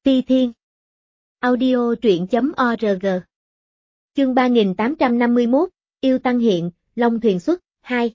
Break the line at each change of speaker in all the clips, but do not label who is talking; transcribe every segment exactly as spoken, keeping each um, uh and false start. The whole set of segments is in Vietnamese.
Ti Thiên. Audio truyện chấm org. Chương ba nghìn tám trăm năm mươi mốt, Yêu Tăng hiện, Long thuyền xuất, hai.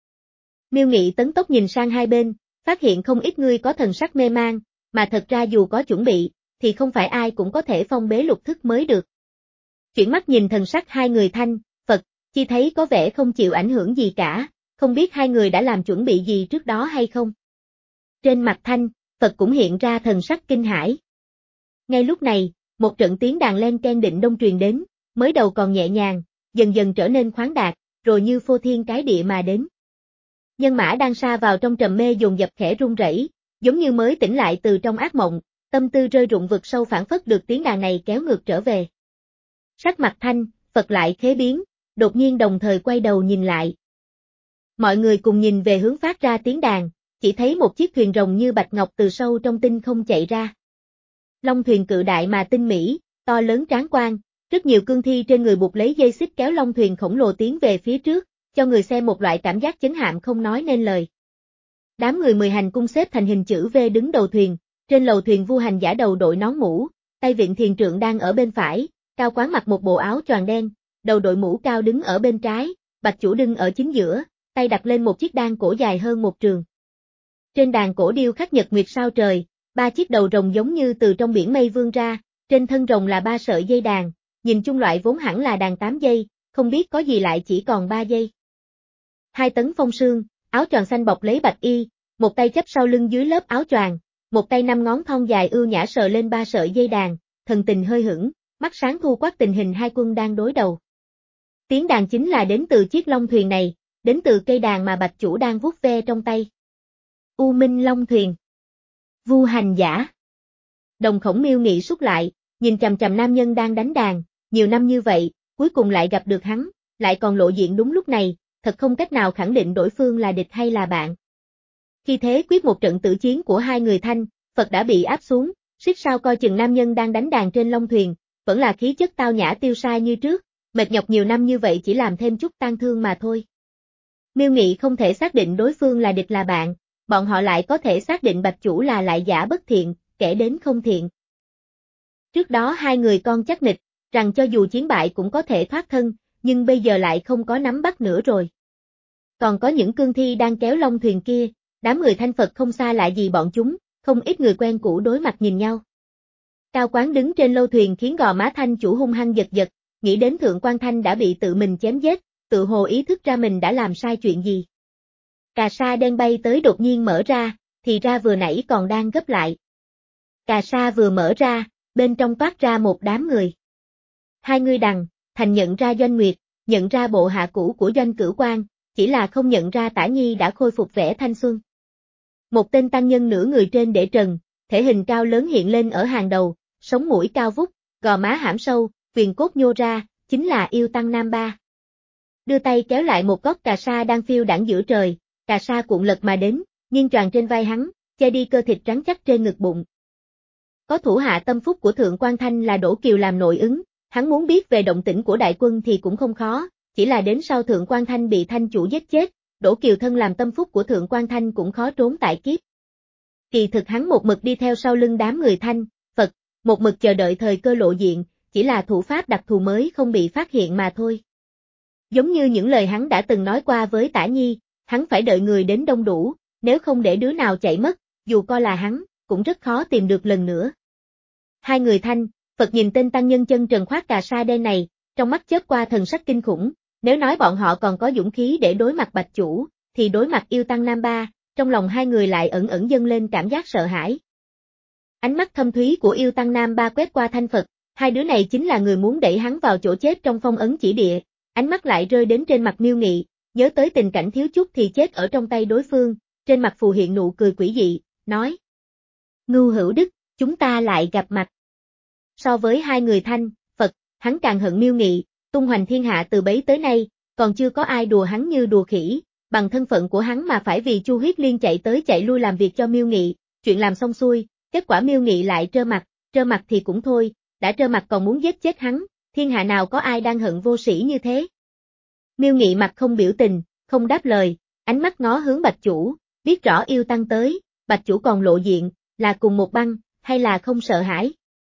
Miêu Nghị tấn tốc nhìn sang hai bên, phát hiện không ít người có thần sắc mê mang, mà thật ra dù có chuẩn bị, thì không phải ai cũng có thể phong bế lục thức mới được. Chuyển mắt nhìn thần sắc hai người Thanh, Phật, chỉ thấy có vẻ không chịu ảnh hưởng gì cả, không biết hai người đã làm chuẩn bị gì trước đó hay không. Trên mặt Thanh, Phật cũng hiện ra thần sắc kinh hãi. Ngay lúc này, một trận tiếng đàn len ken định đông truyền đến, mới đầu còn nhẹ nhàng, dần dần trở nên khoáng đạt, rồi như phô thiên cái địa mà đến. Nhân mã đang sa vào trong trầm mê dồn dập khẽ run rẩy, giống như mới tỉnh lại từ trong ác mộng, tâm tư rơi rụng vực sâu phản phất được tiếng đàn này kéo ngược trở về. Sắc mặt Thanh, Phật lại khế biến, đột nhiên đồng thời quay đầu nhìn lại. Mọi người cùng nhìn về hướng phát ra tiếng đàn, chỉ thấy một chiếc thuyền rồng như bạch ngọc từ sâu trong tinh không chạy ra. Long thuyền cự đại mà tinh mỹ, to lớn tráng quan, rất nhiều cương thi trên người buộc lấy dây xích kéo long thuyền khổng lồ tiến về phía trước, cho người xem một loại cảm giác chấn hạm không nói nên lời. Đám người mười hành cung xếp thành hình chữ V đứng đầu thuyền, trên lầu thuyền Vu Hành Giả đầu đội nón mũ, tay vịn thiền trượng đang ở bên phải, Cao Quán mặc một bộ áo choàng đen, đầu đội mũ cao đứng ở bên trái, Bạch Chủ đứng ở chính giữa, tay đặt lên một chiếc đan cổ dài hơn một trường. Trên đàn cổ điêu khắc nhật nguyệt sao trời, ba chiếc đầu rồng giống như từ trong biển mây vươn ra, trên thân rồng là ba sợi dây đàn, nhìn chung loại vốn hẳn là đàn tám dây, không biết có gì lại chỉ còn ba dây. Hai tấn phong sương, áo choàng xanh bọc lấy bạch y, một tay chấp sau lưng dưới lớp áo choàng, một tay năm ngón thon dài ưu nhã sờ lên ba sợi dây đàn, thần tình hơi hững, mắt sáng thu quát tình hình hai quân đang đối đầu. Tiếng đàn chính là đến từ chiếc long thuyền này, đến từ cây đàn mà Bạch Chủ đang vuốt ve trong tay. U Minh Long thuyền. Vu Hành Giả. Đồng khổng Miêu Nghị sút lại, nhìn chằm chằm nam nhân đang đánh đàn, nhiều năm như vậy, cuối cùng lại gặp được hắn, lại còn lộ diện đúng lúc này, thật không cách nào khẳng định đối phương là địch hay là bạn. Khi thế quyết một trận tử chiến của hai người Thanh, Phật đã bị áp xuống, xích sao coi chừng nam nhân đang đánh đàn trên long thuyền, vẫn là khí chất tao nhã tiêu sai như trước, mệt nhọc nhiều năm như vậy chỉ làm thêm chút tang thương mà thôi. Miêu Nghị không thể xác định đối phương là địch là bạn, bọn họ lại có thể xác định Bạch Chủ là lại giả bất thiện, kẻ đến không thiện. Trước đó hai người con chắc nịch, rằng cho dù chiến bại cũng có thể thoát thân, nhưng bây giờ lại không có nắm bắt nữa rồi. Còn có những cương thi đang kéo long thuyền kia, đám người Thanh Phật không xa lạ gì bọn chúng, không ít người quen cũ đối mặt nhìn nhau. Cao Quán đứng trên lâu thuyền khiến gò má Thanh Chủ hung hăng giật giật, nghĩ đến Thượng Quan Thanh đã bị tự mình chém giết, tự hồ ý thức ra mình đã làm sai chuyện gì. Cà sa đen bay tới đột nhiên mở ra, thì ra vừa nãy còn đang gấp lại. Cà sa vừa mở ra, bên trong toát ra một đám người. Hai người đằng, Thành nhận ra Doanh Nguyệt, nhận ra bộ hạ cũ của Doanh Cửu Quan, chỉ là không nhận ra Tả Nhi đã khôi phục vẻ thanh xuân. Một tên tăng nhân nửa người trên để trần, thể hình cao lớn hiện lên ở hàng đầu, sống mũi cao vút, gò má hãm sâu, viền cốt nhô ra, chính là Yêu Tăng Nam Ba. Đưa tay kéo lại một góc cà sa đang phiêu đãng giữa trời, cà sa cuộn lật mà đến, nghiêng choàng trên vai hắn, che đi cơ thịt trắng chắc trên ngực bụng. Có thủ hạ tâm phúc của Thượng Quan Thanh là Đỗ Kiều làm nội ứng, hắn muốn biết về động tĩnh của đại quân thì cũng không khó, chỉ là đến sau Thượng Quan Thanh bị Thanh Chủ giết chết, Đỗ Kiều thân làm tâm phúc của Thượng Quan Thanh cũng khó trốn tại kiếp. Kỳ thực hắn một mực đi theo sau lưng đám người Thanh, Phật, một mực chờ đợi thời cơ lộ diện, chỉ là thủ pháp đặc thù mới không bị phát hiện mà thôi. Giống như những lời hắn đã từng nói qua với Tả Nhi, hắn phải đợi người đến đông đủ, nếu không để đứa nào chạy mất, dù coi là hắn, cũng rất khó tìm được lần nữa. Hai người Thanh, Phật nhìn tên tăng nhân chân trần khoác cà sa đen này, trong mắt chớp qua thần sắc kinh khủng, nếu nói bọn họ còn có dũng khí để đối mặt Bạch Chủ, thì đối mặt Yêu Tăng Nam Ba, trong lòng hai người lại ẩn ẩn dâng lên cảm giác sợ hãi. Ánh mắt thâm thúy của Yêu Tăng Nam Ba quét qua Thanh Phật, hai đứa này chính là người muốn đẩy hắn vào chỗ chết trong phong ấn chỉ địa, ánh mắt lại rơi đến trên mặt Miêu Nghị, nhớ tới tình cảnh thiếu chút thì chết ở trong tay đối phương, trên mặt phù hiện nụ cười quỷ dị, nói: Ngưu Hữu Đức, chúng ta lại gặp mặt. So với hai người Thanh, Phật, hắn càng hận Miêu Nghị, tung hoành thiên hạ từ bấy tới nay, còn chưa có ai đùa hắn như đùa khỉ, bằng thân phận của hắn mà phải vì Chu Huyết Liên chạy tới chạy lui làm việc cho Miêu Nghị, chuyện làm xong xuôi, kết quả Miêu Nghị lại trơ mặt, trơ mặt thì cũng thôi, đã trơ mặt còn muốn giết chết hắn, thiên hạ nào có ai đang hận vô sĩ như thế. Miêu Nghị mặt không biểu tình, không đáp lời, ánh mắt ngó hướng Bạch Chủ, biết rõ Yêu Tăng tới, Bạch Chủ còn lộ diện, là cùng một băng, hay là không sợ hãi.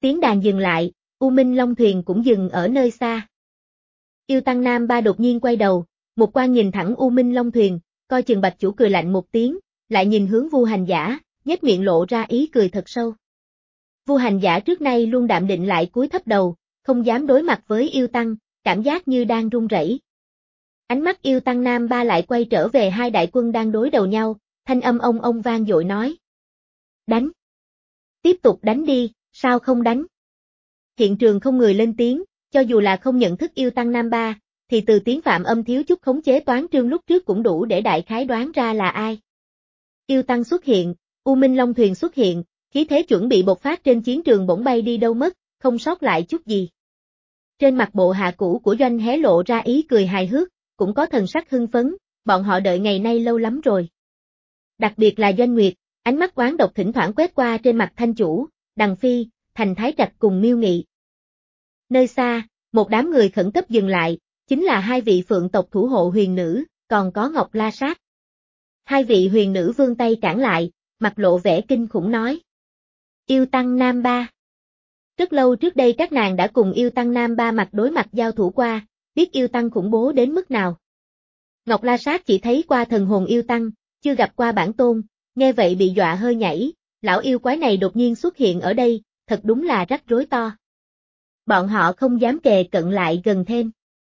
Tiếng đàn dừng lại, U Minh Long thuyền cũng dừng ở nơi xa. Yêu Tăng Nam Ba đột nhiên quay đầu, một quan nhìn thẳng U Minh Long thuyền, coi chừng Bạch Chủ cười lạnh một tiếng, lại nhìn hướng Vu Hành Giả, nhếch miệng lộ ra ý cười thật sâu. Vu Hành Giả trước nay luôn đạm định lại cúi thấp đầu, không dám đối mặt với Yêu Tăng, cảm giác như đang run rẩy. Ánh mắt Yêu Tăng Nam Ba lại quay trở về hai đại quân đang đối đầu nhau, thanh âm ông ông vang dội nói. Đánh! Tiếp tục đánh đi, sao không đánh? Hiện trường không người lên tiếng, cho dù là không nhận thức Yêu Tăng Nam Ba, thì từ tiếng Phạm Âm thiếu chút khống chế toán trương lúc trước cũng đủ để đại khái đoán ra là ai. Yêu Tăng xuất hiện, U Minh Long thuyền xuất hiện, khí thế chuẩn bị bộc phát trên chiến trường bỗng bay đi đâu mất, không sót lại chút gì. Trên mặt bộ hạ cũ của Doanh hé lộ ra ý cười hài hước, cũng có thần sắc hưng phấn, bọn họ đợi ngày nay lâu lắm rồi. Đặc biệt là Doanh Nguyệt, ánh mắt oán độc thỉnh thoảng quét qua trên mặt Thanh Chủ, Đằng Phi, Thành Thái Trạch cùng Miêu Nghị. Nơi xa, một đám người khẩn cấp dừng lại, chính là hai vị phượng tộc thủ hộ huyền nữ, còn có Ngọc La Sát. Hai vị huyền nữ vươn tay cản lại, mặt lộ vẻ kinh khủng nói. Yêu Tăng Nam Ba. Rất lâu trước đây các nàng đã cùng Yêu Tăng Nam Ba mặt đối mặt giao thủ qua, biết Yêu Tăng khủng bố đến mức nào. Ngọc La Sát chỉ thấy qua thần hồn Yêu Tăng, chưa gặp qua bản tôn, nghe vậy bị dọa hơi nhảy, lão yêu quái này đột nhiên xuất hiện ở đây, thật đúng là rắc rối to. Bọn họ không dám kề cận lại gần thêm.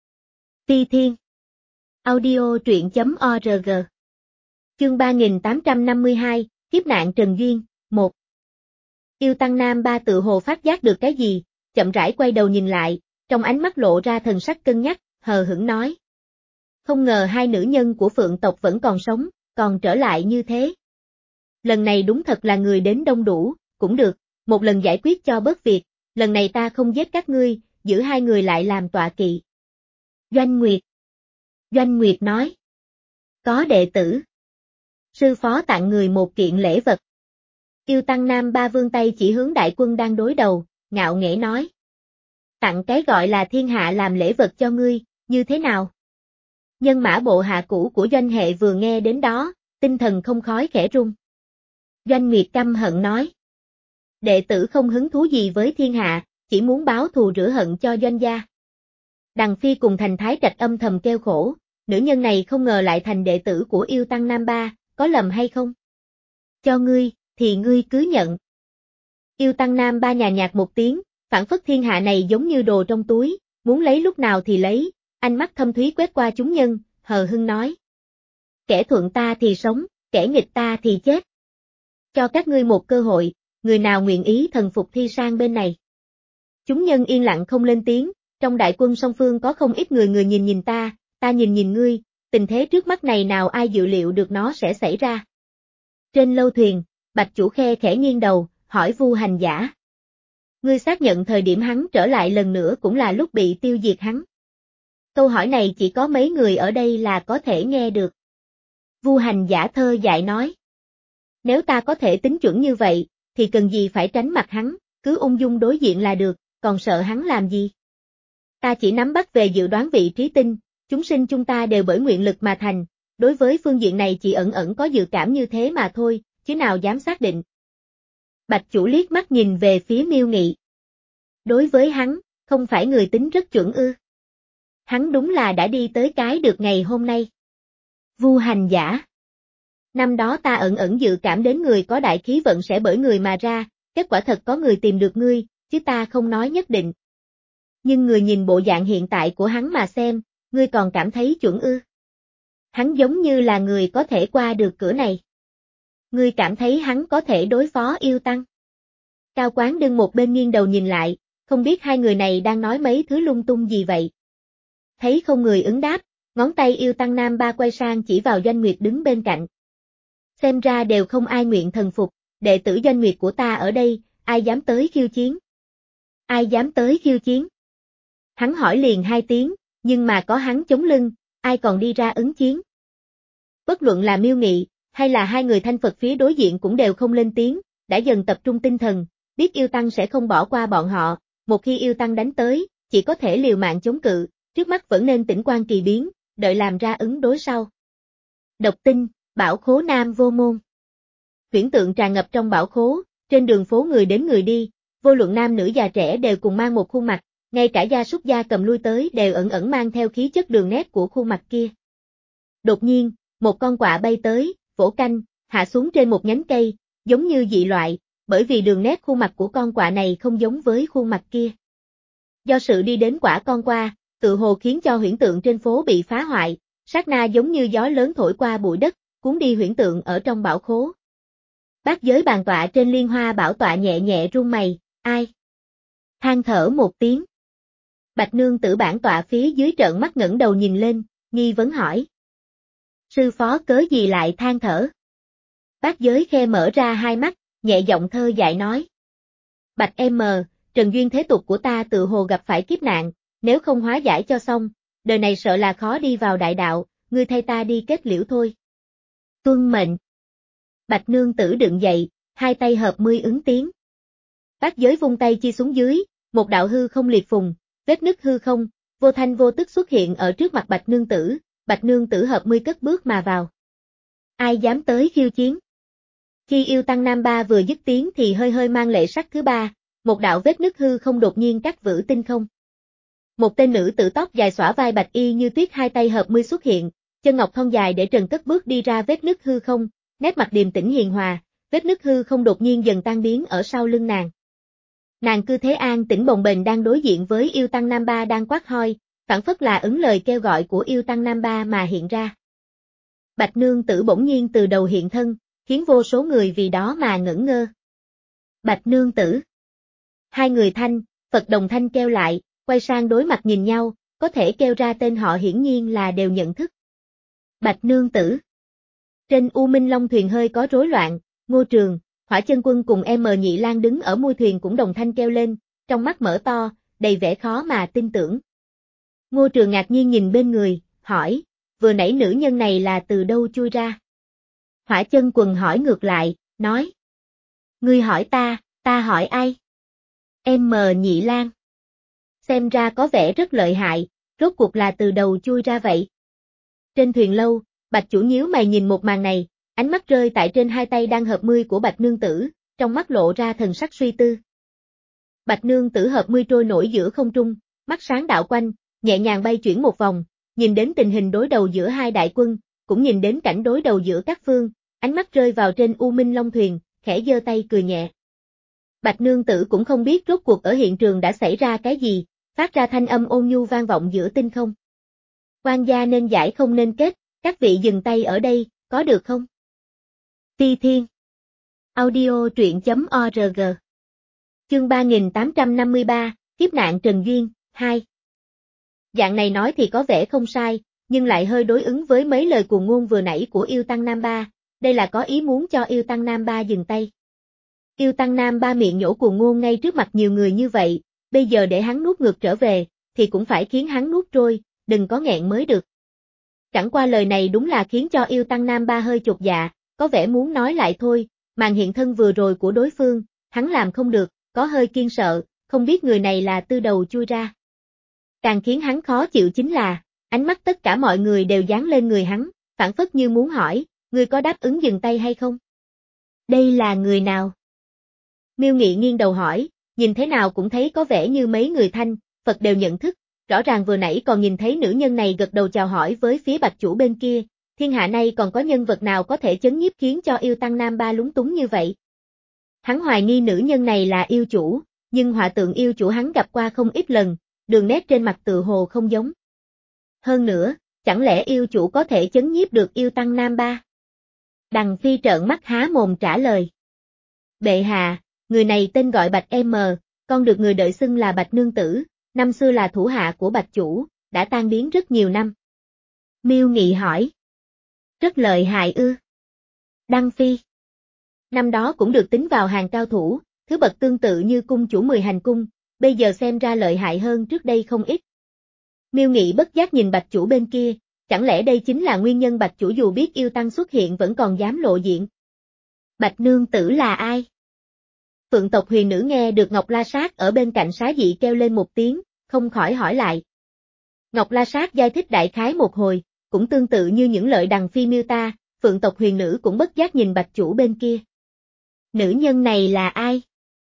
Phi Thiên Audio truyện chấm org Chương ba nghìn tám trăm năm mươi hai, Kiếp nạn Trần Duyên, một. Yêu Tăng Nam Ba tự hồ phát giác được cái gì, chậm rãi quay đầu nhìn lại, trong ánh mắt lộ ra thần sắc cân nhắc, hờ hững nói. Không ngờ hai nữ nhân của phượng tộc vẫn còn sống, còn trở lại như thế. Lần này đúng thật là người đến đông đủ, cũng được, một lần giải quyết cho bớt việc, lần này ta không giết các ngươi, giữ hai người lại làm tọa kỵ. Doanh Nguyệt Doanh Nguyệt nói. Có đệ tử. Sư phó tặng người một kiện lễ vật. Yêu Tăng Nam Ba vươn tay chỉ hướng đại quân đang đối đầu, ngạo nghễ nói. Tặng cái gọi là thiên hạ làm lễ vật cho ngươi, như thế nào? Nhân mã bộ hạ cũ của Doanh hệ vừa nghe đến đó, tinh thần không khói khẽ rung. Doanh Nguyệt căm hận nói. Đệ tử không hứng thú gì với thiên hạ, chỉ muốn báo thù rửa hận cho Doanh gia. Đằng Phi cùng Thành Thái Trạch âm thầm kêu khổ, nữ nhân này không ngờ lại thành đệ tử của Yêu Tăng Nam Ba, có lầm hay không? Cho ngươi, thì ngươi cứ nhận. Yêu Tăng Nam Ba nhàn nhạt một tiếng, phản phất thiên hạ này giống như đồ trong túi, muốn lấy lúc nào thì lấy, ánh mắt thâm thúy quét qua chúng nhân, hờ hững nói. Kẻ thuận ta thì sống, kẻ nghịch ta thì chết. Cho các ngươi một cơ hội, người nào nguyện ý thần phục thi sang bên này. Chúng nhân yên lặng không lên tiếng, trong đại quân song phương có không ít người người nhìn nhìn ta, ta nhìn nhìn ngươi, tình thế trước mắt này nào ai dự liệu được nó sẽ xảy ra. Trên lâu thuyền, Bạch Chủ khe khẽ nghiêng đầu, hỏi Vu Hành Giả. Ngươi xác nhận thời điểm hắn trở lại lần nữa cũng là lúc bị tiêu diệt hắn. Câu hỏi này chỉ có mấy người ở đây là có thể nghe được. Vu Hành Giả thơ dại nói. Nếu ta có thể tính chuẩn như vậy, thì cần gì phải tránh mặt hắn, cứ ung dung đối diện là được, còn sợ hắn làm gì? Ta chỉ nắm bắt về dự đoán vị trí tinh, chúng sinh chúng ta đều bởi nguyện lực mà thành, đối với phương diện này chỉ ẩn ẩn có dự cảm như thế mà thôi, chứ nào dám xác định. Bạch Chủ liếc mắt nhìn về phía Miêu Nghị. Đối với hắn, không phải người tính rất chuẩn ư. Hắn đúng là đã đi tới cái được ngày hôm nay. Vu Hành Giả. Năm đó ta ẩn ẩn dự cảm đến người có đại khí vận sẽ bởi người mà ra, kết quả thật có người tìm được ngươi, chứ ta không nói nhất định. Nhưng người nhìn bộ dạng hiện tại của hắn mà xem, ngươi còn cảm thấy chuẩn ư. Hắn giống như là người có thể qua được cửa này. Ngươi cảm thấy hắn có thể đối phó Yêu Tăng. Cao Quán Đương một bên nghiêng đầu nhìn lại, không biết hai người này đang nói mấy thứ lung tung gì vậy. Thấy không người ứng đáp, ngón tay Yêu Tăng Nam Ba quay sang chỉ vào Doanh Nguyệt đứng bên cạnh. Xem ra đều không ai nguyện thần phục, đệ tử Doanh Nguyệt của ta ở đây, ai dám tới khiêu chiến? Ai dám tới khiêu chiến? Hắn hỏi liền hai tiếng, nhưng mà có hắn chống lưng, ai còn đi ra ứng chiến? Bất luận là Miêu Nghị, hay là hai người thanh Phật phía đối diện cũng đều không lên tiếng, đã dần tập trung tinh thần, biết Yêu Tăng sẽ không bỏ qua bọn họ, một khi Yêu Tăng đánh tới, chỉ có thể liều mạng chống cự, trước mắt vẫn nên tĩnh quan kỳ biến, đợi làm ra ứng đối sau. Độc tinh, bảo khố Nam Vô Môn. Huyễn tượng tràn ngập trong bảo khố, trên đường phố người đến người đi, vô luận nam nữ già trẻ đều cùng mang một khuôn mặt, ngay cả gia súc gia cầm lui tới đều ẩn ẩn mang theo khí chất đường nét của khuôn mặt kia. Đột nhiên, một con quạ bay tới, vỗ canh, hạ xuống trên một nhánh cây, giống như dị loại, bởi vì đường nét khuôn mặt của con quạ này không giống với khuôn mặt kia. Do sự đi đến quả con qua, tự hồ khiến cho huyễn tượng trên phố bị phá hoại, sát na giống như gió lớn thổi qua bụi đất, cuốn đi huyễn tượng ở trong bảo khố. Bát giới bàn tọa trên liên hoa bảo tọa nhẹ nhẹ run mày, ai? Than thở một tiếng. Bạch nương tử bản tọa phía dưới trợn mắt ngẩng đầu nhìn lên, nghi vấn hỏi. Sư phó cớ gì lại than thở? Bát giới khe mở ra hai mắt, nhẹ giọng thơ dại nói. Bạch em mờ, trần duyên thế tục của ta tự hồ gặp phải kiếp nạn, nếu không hóa giải cho xong, đời này sợ là khó đi vào đại đạo, ngươi thay ta đi kết liễu thôi. Tuân mệnh. Bạch nương tử đứng dậy, hai tay hợp mươi ứng tiếng. Bát giới vung tay chi xuống dưới, một đạo hư không liệt phùng, vết nứt hư không, vô thanh vô tức xuất hiện ở trước mặt bạch nương tử, bạch nương tử hợp mươi cất bước mà vào. Ai dám tới khiêu chiến? Khi yêu tăng nam ba vừa dứt tiếng thì hơi hơi mang lệ sắc thứ ba, một đạo vết nứt hư không đột nhiên cắt vỡ tinh không. Một tên nữ tử tóc dài xõa vai bạch y như tuyết hai tay hợp mươi xuất hiện, chân ngọc thon dài để trần cất bước đi ra vết nứt hư không, nét mặt điềm tĩnh hiền hòa, vết nứt hư không đột nhiên dần tan biến ở sau lưng nàng. Nàng cư thế an tĩnh bồng bềnh đang đối diện với yêu tăng nam ba đang quát hoi, phảng phất là ứng lời kêu gọi của yêu tăng nam ba mà hiện ra. Bạch nương tử bỗng nhiên từ đầu hiện thân, khiến vô số người vì đó mà ngẩn ngơ. Bạch nương tử. Hai người thanh, Phật đồng thanh kêu lại, quay sang đối mặt nhìn nhau, có thể kêu ra tên họ hiển nhiên là đều nhận thức. Bạch nương tử. Trên U Minh Long thuyền hơi có rối loạn, Ngô Trường, Hỏa Chân Quân cùng em Nhị Lang đứng ở mui thuyền cũng đồng thanh kêu lên, trong mắt mở to, đầy vẻ khó mà tin tưởng. Ngô Trường ngạc nhiên nhìn bên người, hỏi, vừa nãy nữ nhân này là từ đâu chui ra? Hỏa Chân Quân hỏi ngược lại, nói. Ngươi hỏi ta, ta hỏi ai? Em Nhị Lang. Xem ra có vẻ rất lợi hại, rốt cuộc là từ đầu chui ra vậy. Trên thuyền lâu, Bạch chủ nhíu mày nhìn một màn này, ánh mắt rơi tại trên hai tay đang hợp mươi của Bạch nương tử, trong mắt lộ ra thần sắc suy tư. Bạch nương tử hợp mươi trôi nổi giữa không trung, mắt sáng đạo quanh, nhẹ nhàng bay chuyển một vòng, nhìn đến tình hình đối đầu giữa hai đại quân, cũng nhìn đến cảnh đối đầu giữa các phương, ánh mắt rơi vào trên U Minh Long thuyền, khẽ giơ tay cười nhẹ. Bạch nương tử cũng không biết rốt cuộc ở hiện trường đã xảy ra cái gì, phát ra thanh âm ôn nhu vang vọng giữa tinh không. Quan gia nên giải không nên kết, các vị dừng tay ở đây, có được không? Ti Thiên. Audio truyện chấm org. Chương ba nghìn tám trăm năm mươi ba, Kiếp nạn Trần Duyên, hai. Dạng này nói thì có vẻ không sai, nhưng lại hơi đối ứng với mấy lời cuồng ngôn vừa nãy của yêu tăng Nam Ba, đây là có ý muốn cho yêu tăng Nam Ba dừng tay. Yêu tăng Nam Ba miệng nhổ cuồng ngôn ngay trước mặt nhiều người như vậy, bây giờ để hắn nuốt ngược trở về, thì cũng phải khiến hắn nuốt trôi, đừng có nghẹn mới được. Chẳng qua lời này đúng là khiến cho yêu tăng Nam Ba hơi chột dạ, có vẻ muốn nói lại thôi, màn hiện thân vừa rồi của đối phương, hắn làm không được, có hơi kiêng sợ, không biết người này là từ đầu chui ra. Càng khiến hắn khó chịu chính là, ánh mắt tất cả mọi người đều dán lên người hắn, phảng phất như muốn hỏi, ngươi có đáp ứng dừng tay hay không? Đây là người nào? Miêu Nghị nghiêng đầu hỏi, nhìn thế nào cũng thấy có vẻ như mấy người thanh, Phật đều nhận thức, rõ ràng vừa nãy còn nhìn thấy nữ nhân này gật đầu chào hỏi với phía Bạch chủ bên kia, thiên hạ nay còn có nhân vật nào có thể chấn nhiếp khiến cho yêu tăng Nam Ba lúng túng như vậy. Hắn hoài nghi nữ nhân này là yêu chủ, nhưng họa tượng yêu chủ hắn gặp qua không ít lần, đường nét trên mặt tự hồ không giống. Hơn nữa, chẳng lẽ yêu chủ có thể chấn nhiếp được yêu tăng Nam Ba? Đằng Phi trợn mắt há mồm trả lời. Bệ hạ, người này tên gọi Bạch M, con được người đợi xưng là Bạch nương tử, năm xưa là thủ hạ của Bạch chủ, đã tan biến rất nhiều năm. Miêu Nghị hỏi. Rất lợi hại ư? Đăng Phi. Năm đó cũng được tính vào hàng cao thủ, thứ bậc tương tự như cung chủ mười hành cung, bây giờ xem ra lợi hại hơn trước đây không ít. Miêu Nghị bất giác nhìn Bạch chủ bên kia, chẳng lẽ đây chính là nguyên nhân Bạch chủ dù biết yêu tăng xuất hiện vẫn còn dám lộ diện? Bạch nương tử là ai? Phượng tộc huyền nữ nghe được Ngọc La Sát ở bên cạnh xá dị kêu lên một tiếng, không khỏi hỏi lại. Ngọc La Sát giải thích đại khái một hồi, cũng tương tự như những lời Đằng Phi miêu tả, Phượng tộc huyền nữ cũng bất giác nhìn Bạch chủ bên kia. Nữ nhân này là ai?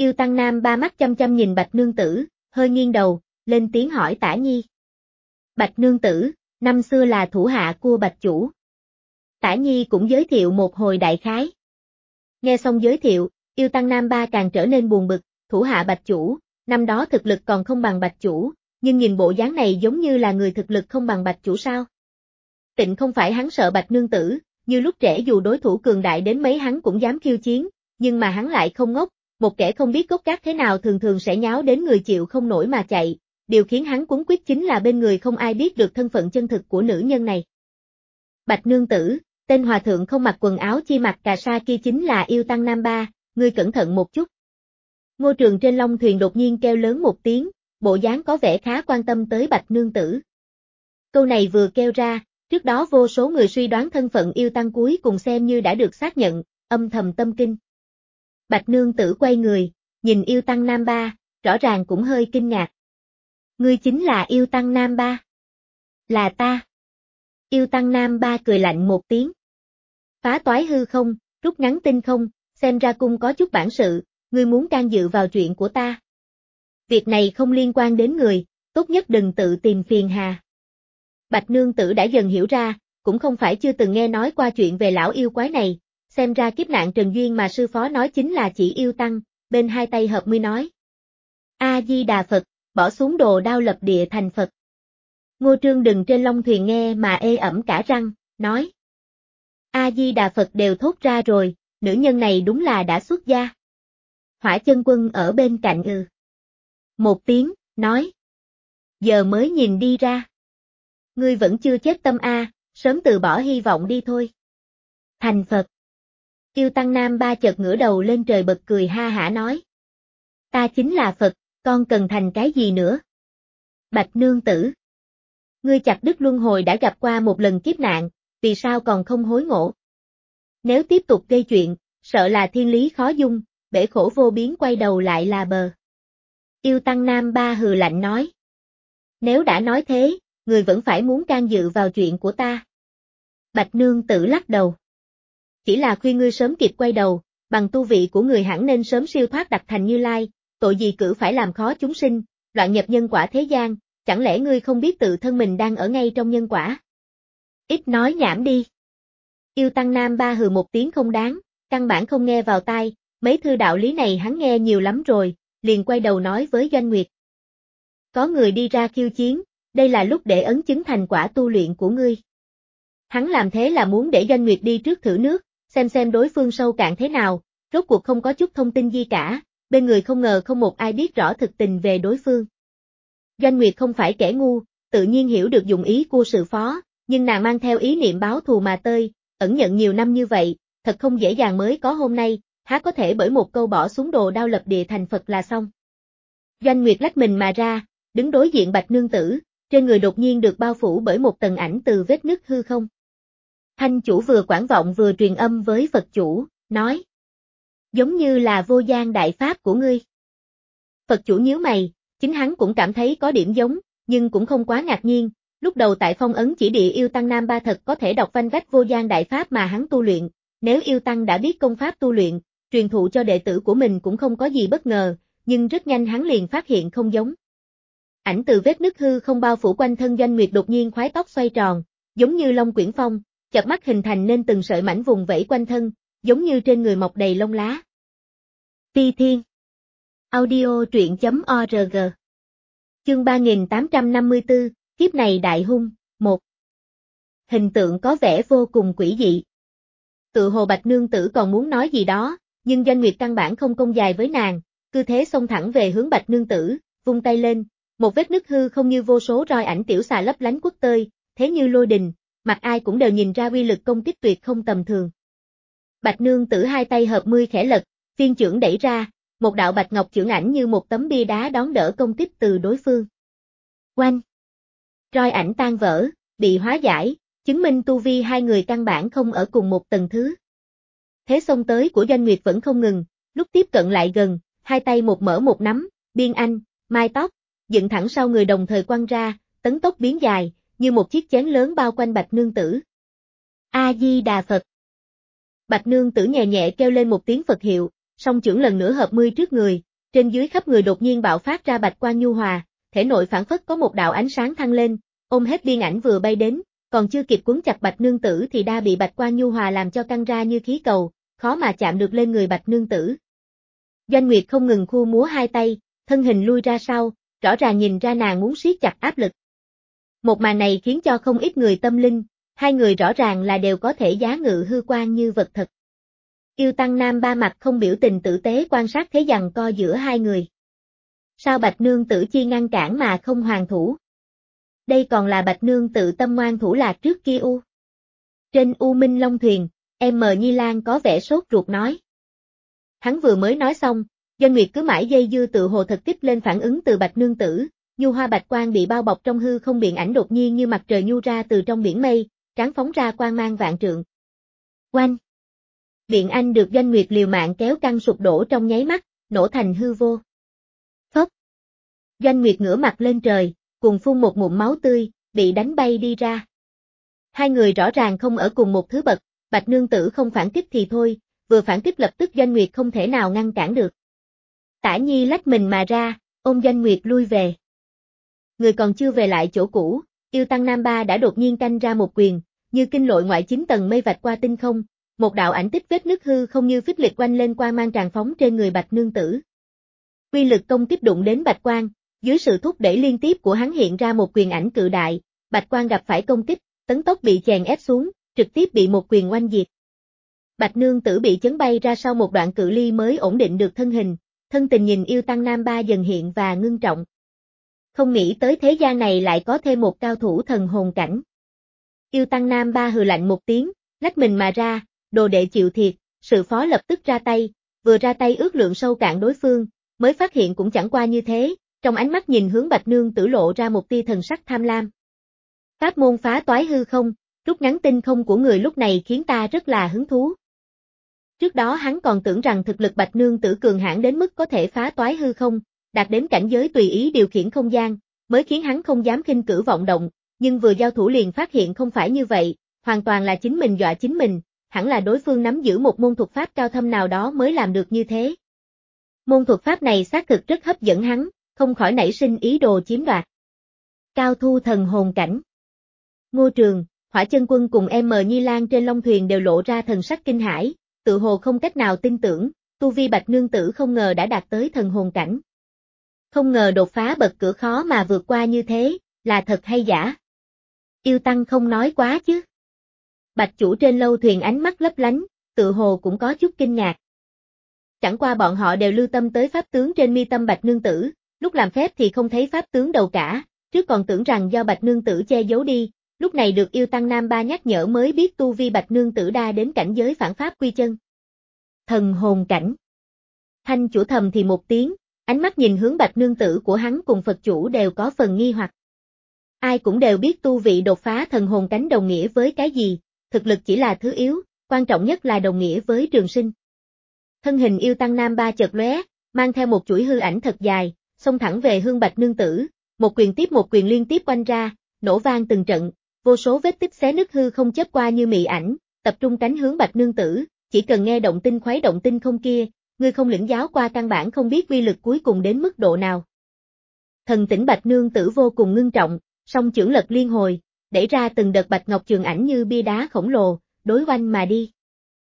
Yêu Tăng Nam Ba mắt chăm chăm nhìn Bạch Nương Tử, hơi nghiêng đầu, lên tiếng hỏi Tả Nhi. Bạch Nương Tử, năm xưa là thủ hạ của Bạch Chủ. Tả Nhi cũng giới thiệu một hồi đại khái. Nghe xong giới thiệu, Yêu Tăng Nam Ba càng trở nên buồn bực, thủ hạ Bạch Chủ, năm đó thực lực còn không bằng Bạch Chủ, nhưng nhìn bộ dáng này giống như là người thực lực không bằng Bạch Chủ sao? Tịnh không phải hắn sợ Bạch Nương Tử, như lúc trẻ dù đối thủ cường đại đến mấy hắn cũng dám khiêu chiến, nhưng mà hắn lại không ngốc, một kẻ không biết gốc gác thế nào thường thường sẽ nháo đến người chịu không nổi mà chạy, điều khiến hắn cuống quýt chính là bên người không ai biết được thân phận chân thực của nữ nhân này. Bạch Nương Tử, tên hòa thượng không mặc quần áo chi mặc cà sa kia chính là Yêu Tăng Nam Ba, ngươi cẩn thận một chút. Ngô Trường trên long thuyền đột nhiên kêu lớn một tiếng, bộ dáng có vẻ khá quan tâm tới Bạch Nương Tử. Câu này vừa kêu ra, trước đó vô số người suy đoán thân phận Yêu Tăng cuối cùng xem như đã được xác nhận, âm thầm tâm kinh. Bạch Nương Tử quay người, nhìn Yêu Tăng Nam Ba, rõ ràng cũng hơi kinh ngạc. Ngươi chính là Yêu Tăng Nam Ba. Là ta. Yêu Tăng Nam Ba cười lạnh một tiếng. Phá toái hư không, rút ngắn tinh không, xem ra cung có chút bản sự, ngươi muốn can dự vào chuyện của ta. Việc này không liên quan đến người, tốt nhất đừng tự tìm phiền hà. Bạch Nương Tử đã dần hiểu ra, cũng không phải chưa từng nghe nói qua chuyện về lão yêu quái này, xem ra kiếp nạn trần duyên mà sư phó nói chính là chỉ Yêu Tăng, bên hai tay hợp mươi nói. A-di-đà Phật, bỏ xuống đồ đao lập địa thành Phật. Ngô Trương đừng trên long thuyền nghe mà ê ẩm cả răng, nói. A-di-đà Phật đều thốt ra rồi, nữ nhân này đúng là đã xuất gia. Hỏa Chân Quân ở bên cạnh ừ. Một tiếng, nói. Giờ mới nhìn đi ra. Ngươi vẫn chưa chết tâm a, sớm từ bỏ hy vọng đi thôi. Thành Phật. Yêu Tăng Nam Ba chợt ngửa đầu lên trời bật cười ha hả nói. Ta chính là Phật, con cần thành cái gì nữa? Bạch Nương Tử. Ngươi chặt đứt luân hồi đã gặp qua một lần kiếp nạn, vì sao còn không hối ngộ? Nếu tiếp tục gây chuyện, sợ là thiên lý khó dung, bể khổ vô biến quay đầu lại là bờ. Yêu Tăng Nam Ba hừ lạnh nói. Nếu đã nói thế, người vẫn phải muốn can dự vào chuyện của ta. Bạch Nương Tử lắc đầu. Chỉ là khuyên ngươi sớm kịp quay đầu, bằng tu vị của người hẳn nên sớm siêu thoát đặt thành Như Lai, tội gì cử phải làm khó chúng sinh, loạn nhập nhân quả thế gian, chẳng lẽ ngươi không biết tự thân mình đang ở ngay trong nhân quả? Ít nói nhảm đi. Yêu Tăng Nam Ba hừ một tiếng không đáng, căn bản không nghe vào tai, mấy thư đạo lý này hắn nghe nhiều lắm rồi, liền quay đầu nói với Doanh Nguyệt. Có người đi ra khiêu chiến, đây là lúc để ấn chứng thành quả tu luyện của ngươi. Hắn làm thế là muốn để Doanh Nguyệt đi trước thử nước, xem xem đối phương sâu cạn thế nào, rốt cuộc không có chút thông tin gì cả, bên người không ngờ không một ai biết rõ thực tình về đối phương. Doanh Nguyệt không phải kẻ ngu, tự nhiên hiểu được dụng ý của sự phó, nhưng nàng mang theo ý niệm báo thù mà tơi, ẩn nhận nhiều năm như vậy, thật không dễ dàng mới có hôm nay, há có thể bởi một câu bỏ xuống đồ đao lập địa thành Phật là xong. Doanh Nguyệt lách mình mà ra, đứng đối diện Bạch Nương Tử, trên người đột nhiên được bao phủ bởi một tầng ảnh từ vết nứt hư không. Thanh chủ vừa quảng vọng vừa truyền âm với Phật chủ, nói. Giống như là vô gian đại pháp của ngươi. Phật chủ nhíu mày, chính hắn cũng cảm thấy có điểm giống, nhưng cũng không quá ngạc nhiên, lúc đầu tại phong ấn chỉ địa Yêu Tăng Nam Ba thật có thể đọc vanh vách vô gian đại pháp mà hắn tu luyện, nếu Yêu Tăng đã biết công pháp tu luyện, truyền thụ cho đệ tử của mình cũng không có gì bất ngờ, nhưng rất nhanh hắn liền phát hiện không giống. Ảnh từ vết nứt hư không bao phủ quanh thân Doanh Nguyệt đột nhiên khoái tóc xoay tròn, giống như Long Quyển Phong, chợp mắt hình thành nên từng sợi mảnh vùng vẫy quanh thân, giống như trên người mọc đầy lông lá. Phi Thiên. Audio truyện chấm org. Chương ba nghìn tám trăm năm mươi tư, kiếp này đại hung, một. Hình tượng có vẻ vô cùng quỷ dị. Tự hồ Bạch Nương Tử còn muốn nói gì đó, nhưng Doanh Nguyệt căn bản không công dài với nàng, cứ thế xông thẳng về hướng Bạch Nương Tử, vung tay lên, một vết nứt hư không như vô số roi ảnh tiểu xà lấp lánh quất tơi, thế như lôi đình, mặt ai cũng đều nhìn ra uy lực công kích tuyệt không tầm thường. Bạch Nương Tử hai tay hợp mươi khẽ lật, phiên chưởng đẩy ra, một đạo bạch ngọc chưởng ảnh như một tấm bia đá đón đỡ công kích từ đối phương. Oanh! Roi ảnh tan vỡ, bị hóa giải, chứng minh tu vi hai người căn bản không ở cùng một tầng thứ. Thế xông tới của Doanh Nguyệt vẫn không ngừng, lúc tiếp cận lại gần, hai tay một mở một nắm, biên anh, mai tóc, dựng thẳng sau người đồng thời quăng ra, tấn tốc biến dài, như một chiếc chén lớn bao quanh Bạch Nương Tử. A-di-đà Phật. Bạch Nương Tử nhẹ nhẹ kêu lên một tiếng Phật hiệu, song chưởng lần nữa hợp mươi trước người, trên dưới khắp người đột nhiên bạo phát ra bạch quang nhu hòa, thể nội phản phất có một đạo ánh sáng thăng lên, ôm hết biên ảnh vừa bay đến, còn chưa kịp quấn chặt bạch nương tử thì đã bị bạch quang nhu hòa làm cho căng ra như khí cầu, khó mà chạm được lên người bạch nương tử. Doanh Nguyệt không ngừng khu múa hai tay, thân hình lui ra sau, rõ ràng nhìn ra nàng muốn siết chặt áp lực. Một màn này khiến cho không ít người tâm linh, hai người rõ ràng là đều có thể giá ngự hư quan như vật thật. Yêu Tăng Nam Ba mặt không biểu tình tử tế quan sát thế giằng co giữa hai người. Sao bạch nương tử chi ngăn cản mà không hoàn thủ? Đây còn là bạch nương tự tâm ngoan thủ lạc trước kia u. Trên U Minh Long thuyền, em mờ Nhi Lan có vẻ sốt ruột nói. Hắn vừa mới nói xong, Doanh Nguyệt cứ mãi dây dưa tự hồ thật tích lên phản ứng từ bạch nương tử, nhu hoa bạch quang bị bao bọc trong hư không biện ảnh đột nhiên như mặt trời nhu ra từ trong biển mây, tráng phóng ra quang mang vạn trượng. Oanh! Biện anh được Doanh Nguyệt liều mạng kéo căng sụp đổ trong nháy mắt, nổ thành hư vô. Phốc! Doanh Nguyệt ngửa mặt lên trời, cùng phun một ngụm máu tươi, bị đánh bay đi ra. Hai người rõ ràng không ở cùng một thứ bậc, bạch nương tử không phản kích thì thôi, vừa phản kích lập tức Doanh Nguyệt không thể nào ngăn cản được. Tả Nhi lách mình mà ra, ôm Doanh Nguyệt lui về. Người còn chưa về lại chỗ cũ, Yêu Tăng Nam Ba đã đột nhiên canh ra một quyền, như kinh lội ngoại chín tầng mây vạch qua tinh không, một đạo ảnh tích vết nứt hư không như phích liệt quanh lên quang mang tràn phóng trên người bạch nương tử. Quy lực công kích đụng đến bạch quang, dưới sự thúc đẩy liên tiếp của hắn hiện ra một quyền ảnh cự đại, bạch quang gặp phải công kích, tấn tốc bị chèn ép xuống, trực tiếp bị một quyền oanh diệt. Bạch nương tử bị chấn bay ra sau một đoạn cự ly mới ổn định được thân hình, thân tình nhìn Yêu Tăng Nam Ba dần hiện và ngưng trọng. Không nghĩ tới thế gian này lại có thêm một cao thủ thần hồn cảnh. Yêu Tăng Nam Ba hừ lạnh một tiếng, lách mình mà ra, đồ đệ chịu thiệt, sự phó lập tức ra tay, vừa ra tay ước lượng sâu cạn đối phương, mới phát hiện cũng chẳng qua như thế, trong ánh mắt nhìn hướng bạch nương tử lộ ra một tia thần sắc tham lam. Pháp môn phá toái hư không, rút ngắn tinh không của người lúc này khiến ta rất là hứng thú. Trước đó hắn còn tưởng rằng thực lực bạch nương tử cường hãn đến mức có thể phá toái hư không, đạt đến cảnh giới tùy ý điều khiển không gian, mới khiến hắn không dám khinh cử vọng động, nhưng vừa giao thủ liền phát hiện không phải như vậy, hoàn toàn là chính mình dọa chính mình, hẳn là đối phương nắm giữ một môn thuật pháp cao thâm nào đó mới làm được như thế. Môn thuật pháp này xác thực rất hấp dẫn hắn, không khỏi nảy sinh ý đồ chiếm đoạt. Cao thu thần hồn cảnh. Ngô Trường, Hỏa Chân Quân cùng em mờ Nhi Lan trên long thuyền đều lộ ra thần sắc kinh hãi, tự hồ không cách nào tin tưởng, tu vi bạch nương tử không ngờ đã đạt tới thần hồn cảnh. Không ngờ đột phá bậc cửa khó mà vượt qua như thế, là thật hay giả? Yêu Tăng không nói quá chứ. Bạch chủ trên lâu thuyền ánh mắt lấp lánh, tự hồ cũng có chút kinh ngạc. Chẳng qua bọn họ đều lưu tâm tới pháp tướng trên mi tâm bạch nương tử, lúc làm phép thì không thấy pháp tướng đâu cả, trước còn tưởng rằng do bạch nương tử che giấu đi, lúc này được Yêu Tăng Nam Ba nhắc nhở mới biết tu vi bạch nương tử đa đến cảnh giới phản pháp quy chân. Thần hồn cảnh. Thanh chủ thầm thì một tiếng, ánh mắt nhìn hướng bạch nương tử của hắn cùng Phật chủ đều có phần nghi hoặc. Ai cũng đều biết tu vị đột phá thần hồn cánh đồng nghĩa với cái gì, thực lực chỉ là thứ yếu, quan trọng nhất là đồng nghĩa với trường sinh. Thân hình Yêu Tăng Nam Ba chợt lóe, mang theo một chuỗi hư ảnh thật dài, xông thẳng về hướng bạch nương tử, một quyền tiếp một quyền liên tiếp oanh ra, nổ vang từng trận, vô số vết tích xé nứt hư không chớp qua như mị ảnh, tập trung cánh hướng bạch nương tử, chỉ cần nghe động tinh khuấy động tinh không kia, ngươi không lĩnh giáo qua căn bản không biết uy lực cuối cùng đến mức độ nào. Thần tĩnh bạch nương tử vô cùng ngưng trọng, song chưởng lật liên hồi, đẩy ra từng đợt bạch ngọc trường ảnh như bia đá khổng lồ, đối oanh mà đi.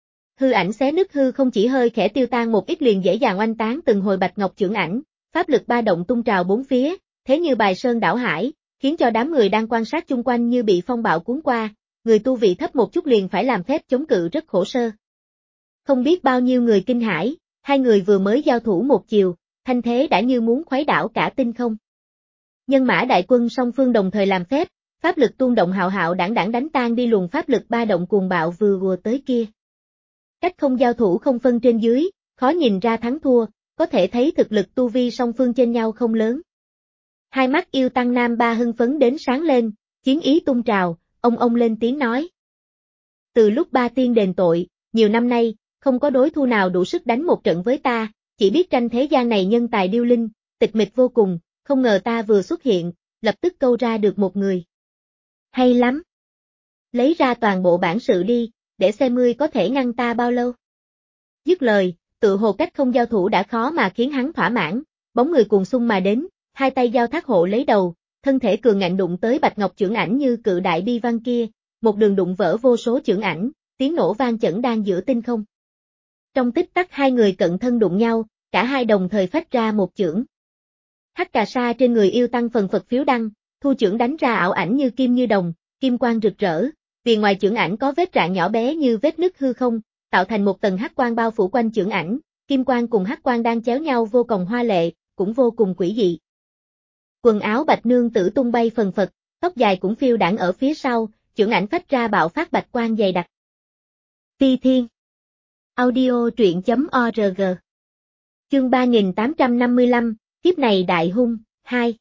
Hư ảnh xé nứt hư không chỉ hơi khẽ tiêu tan một ít liền dễ dàng oanh tán từng hồi bạch ngọc chưởng ảnh, pháp lực ba động tung trào bốn phía, thế như bài sơn đảo hải, khiến cho đám người đang quan sát chung quanh như bị phong bạo cuốn qua, người tu vị thấp một chút liền phải làm phép chống cự rất khổ sơ. Không biết bao nhiêu người kinh hãi, hai người vừa mới giao thủ một chiều, thanh thế đã như muốn khuấy đảo cả tinh không. Nhân mã đại quân song phương đồng thời làm phép, pháp lực tuôn động hạo hạo đảng đảng đánh tan đi luồng pháp lực ba động cuồng bạo vừa vừa tới kia. Cách không giao thủ không phân trên dưới, khó nhìn ra thắng thua, có thể thấy thực lực tu vi song phương trên nhau không lớn. Hai mắt Yêu Tăng Nam Ba hưng phấn đến sáng lên, chiến ý tung trào, ông ông lên tiếng nói. Từ lúc ba tiên đền tội, nhiều năm nay, không có đối thủ nào đủ sức đánh một trận với ta, chỉ biết tranh thế gian này nhân tài điêu linh, tịch mịch vô cùng, không ngờ ta vừa xuất hiện, lập tức câu ra được một người. Hay lắm! Lấy ra toàn bộ bản sự đi, để xem ngươi có thể ngăn ta bao lâu. Dứt lời, tự hồ cách không giao thủ đã khó mà khiến hắn thỏa mãn, bóng người cuồng xung mà đến, hai tay giao thác hộ lấy đầu, thân thể cường ngạnh đụng tới bạch ngọc chưởng ảnh như cự đại bi văn kia, một đường đụng vỡ vô số chưởng ảnh, tiếng nổ vang chẩn đang giữa tinh không. Trong tích tắc hai người cận thân đụng nhau, cả hai đồng thời phách ra một chưởng. Hắc cà sa trên người yêu tăng phần phật phiếu đăng, thu chưởng đánh ra ảo ảnh như kim như đồng, kim quang rực rỡ, vì ngoài chưởng ảnh có vết rạn nhỏ bé như vết nứt hư không, tạo thành một tầng hắc quang bao phủ quanh chưởng ảnh, kim quang cùng hắc quang đang chéo nhau vô cùng hoa lệ, cũng vô cùng quỷ dị. Quần áo bạch nương tử tung bay phần phật, tóc dài cũng phiêu đãng ở phía sau, chưởng ảnh phách ra bạo phát bạch quang dày đặc. Phi Thiên Audio truyện chấm org Chương ba nghìn tám trăm năm mươi lăm, kiếp này đại hung, hai.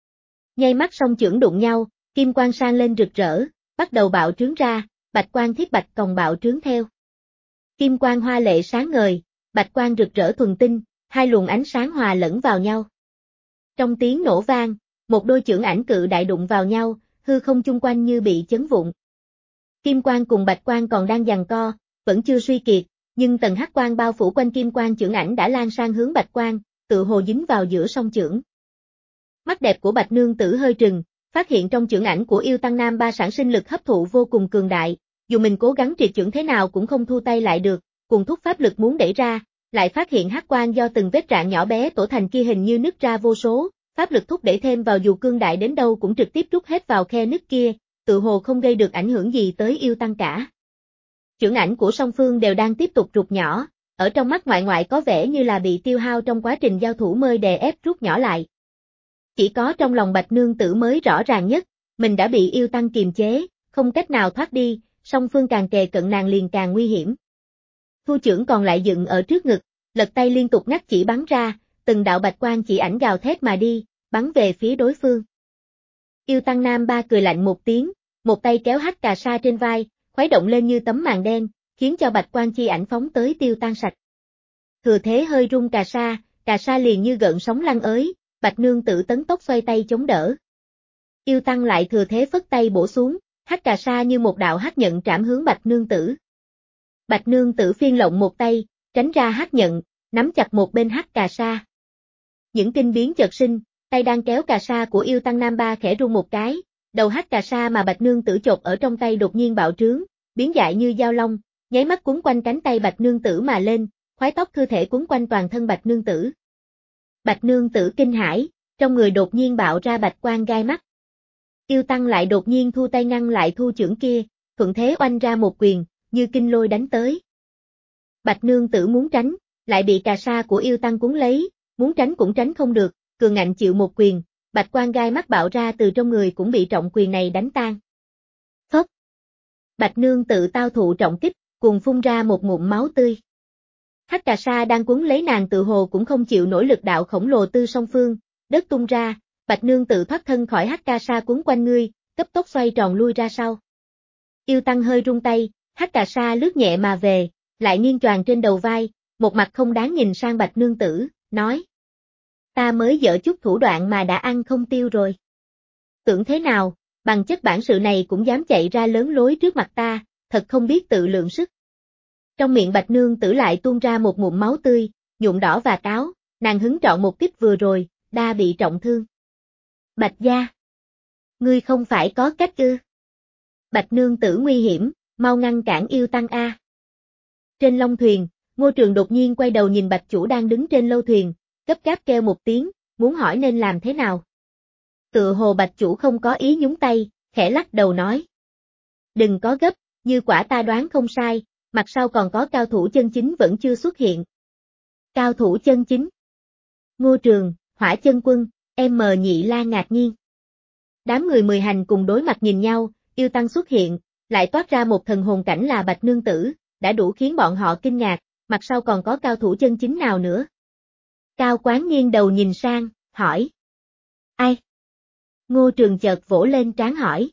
Nháy mắt song chưởng đụng nhau, kim quang sang lên rực rỡ, bắt đầu bạo trướng ra, bạch quang thiết bạch còng bạo trướng theo. Kim quang hoa lệ sáng ngời, bạch quang rực rỡ thuần tinh, hai luồng ánh sáng hòa lẫn vào nhau. Trong tiếng nổ vang, một đôi chưởng ảnh cự đại đụng vào nhau, hư không chung quanh như bị chấn vụn. Kim quang cùng bạch quang còn đang giằng co, vẫn chưa suy kiệt, nhưng tầng hắc quang bao phủ quanh kim quang chưởng ảnh đã lan sang hướng bạch quang, tự hồ dính vào giữa song chưởng. Mắt đẹp của bạch nương tử hơi trừng, phát hiện trong chưởng ảnh của yêu tăng nam ba sản sinh lực hấp thụ vô cùng cường đại, dù mình cố gắng triệt chưởng thế nào cũng không thu tay lại được, cùng thúc pháp lực muốn đẩy ra, lại phát hiện hắc quang do từng vết rạn nhỏ bé tổ thành kia hình như nứt ra vô số, pháp lực thúc đẩy thêm vào dù cương đại đến đâu cũng trực tiếp rút hết vào khe nứt kia, tự hồ không gây được ảnh hưởng gì tới yêu tăng cả. Chưởng ảnh của song phương đều đang tiếp tục rụt nhỏ, ở trong mắt ngoại ngoại có vẻ như là bị tiêu hao trong quá trình giao thủ mới đè ép rút nhỏ lại. Chỉ có trong lòng bạch nương tử mới rõ ràng nhất, mình đã bị yêu tăng kiềm chế, không cách nào thoát đi, song phương càng kề cận nàng liền càng nguy hiểm. Thu chưởng còn lại dựng ở trước ngực, lật tay liên tục ngắt chỉ bắn ra, từng đạo bạch quang chỉ ảnh gào thét mà đi, bắn về phía đối phương. Yêu tăng nam ba cười lạnh một tiếng, một tay kéo hắc cà sa trên vai, khuấy động lên như tấm màn đen, khiến cho bạch quang chi ảnh phóng tới tiêu tan sạch. Thừa thế hơi rung cà sa, cà sa liền như gợn sóng lăn ới, bạch nương tử tấn tốc xoay tay chống đỡ. Yêu tăng lại thừa thế phất tay bổ xuống, hắc cà sa như một đạo hắc nhận trảm hướng bạch nương tử. Bạch nương tử phiên lộng một tay, tránh ra hắc nhận, nắm chặt một bên hắc cà sa. Những kinh biến chợt sinh, tay đang kéo cà sa của yêu tăng nam ba khẽ rung một cái, đầu hắc cà sa mà bạch nương tử chộp ở trong tay đột nhiên bạo trướng, biến dại như dao long, nháy mắt cuốn quanh cánh tay bạch nương tử mà lên, khoái tóc thư thể cuốn quanh toàn thân bạch nương tử. Bạch nương tử kinh hãi, trong người đột nhiên bạo ra bạch quang gai mắt. Yêu tăng lại đột nhiên thu tay ngăn lại thu chưởng kia, thuận thế oanh ra một quyền, như kinh lôi đánh tới. Bạch nương tử muốn tránh, lại bị cà sa của yêu tăng cuốn lấy, muốn tránh cũng tránh không được, cường ngạnh chịu một quyền, bạch quang gai mắt bạo ra từ trong người cũng bị trọng quyền này đánh tan. Phốc! Bạch nương tự tao thụ trọng kích, cùng phun ra một ngụm máu tươi. Hắc cà sa đang cuốn lấy nàng tự hồ cũng không chịu nổi lực đạo khổng lồ tư song phương, đất tung ra, bạch nương tự thoát thân khỏi hắc cà sa cuốn quanh ngươi, cấp tốc xoay tròn lui ra sau. Yêu tăng hơi rung tay, hắc cà sa lướt nhẹ mà về, lại nghiêng choàng trên đầu vai, một mặt không đáng nhìn sang bạch nương tử, nói. Ta mới dở chút thủ đoạn mà đã ăn không tiêu rồi. Tưởng thế nào, bằng chất bản sự này cũng dám chạy ra lớn lối trước mặt ta, thật không biết tự lượng sức. Trong miệng bạch nương tử lại tuôn ra một ngụm máu tươi, nhuộm đỏ và táo, nàng hứng trọn một kích vừa rồi, đa bị trọng thương. Bạch gia! Ngươi không phải có cách ư? Bạch nương tử nguy hiểm, mau ngăn cản yêu tăng a. Trên long thuyền, Ngô Trường đột nhiên quay đầu nhìn bạch chủ đang đứng trên lâu thuyền, gấp gáp kêu một tiếng, muốn hỏi nên làm thế nào. Tựa hồ bạch chủ không có ý nhúng tay, khẽ lắc đầu nói. Đừng có gấp, như quả ta đoán không sai, mặt sau còn có cao thủ chân chính vẫn chưa xuất hiện. Cao thủ chân chính. Ngô Trường, Hỏa Chân Quân, em mờ Nhị La ngạc nhiên. Đám người mười hành cùng đối mặt nhìn nhau, yêu tăng xuất hiện, lại toát ra một thần hồn cảnh là bạch nương tử, đã đủ khiến bọn họ kinh ngạc, mặt sau còn có cao thủ chân chính nào nữa. Cao Quán nghiêng đầu nhìn sang, hỏi. Ai? Ngô Trường chợt vỗ lên trán hỏi.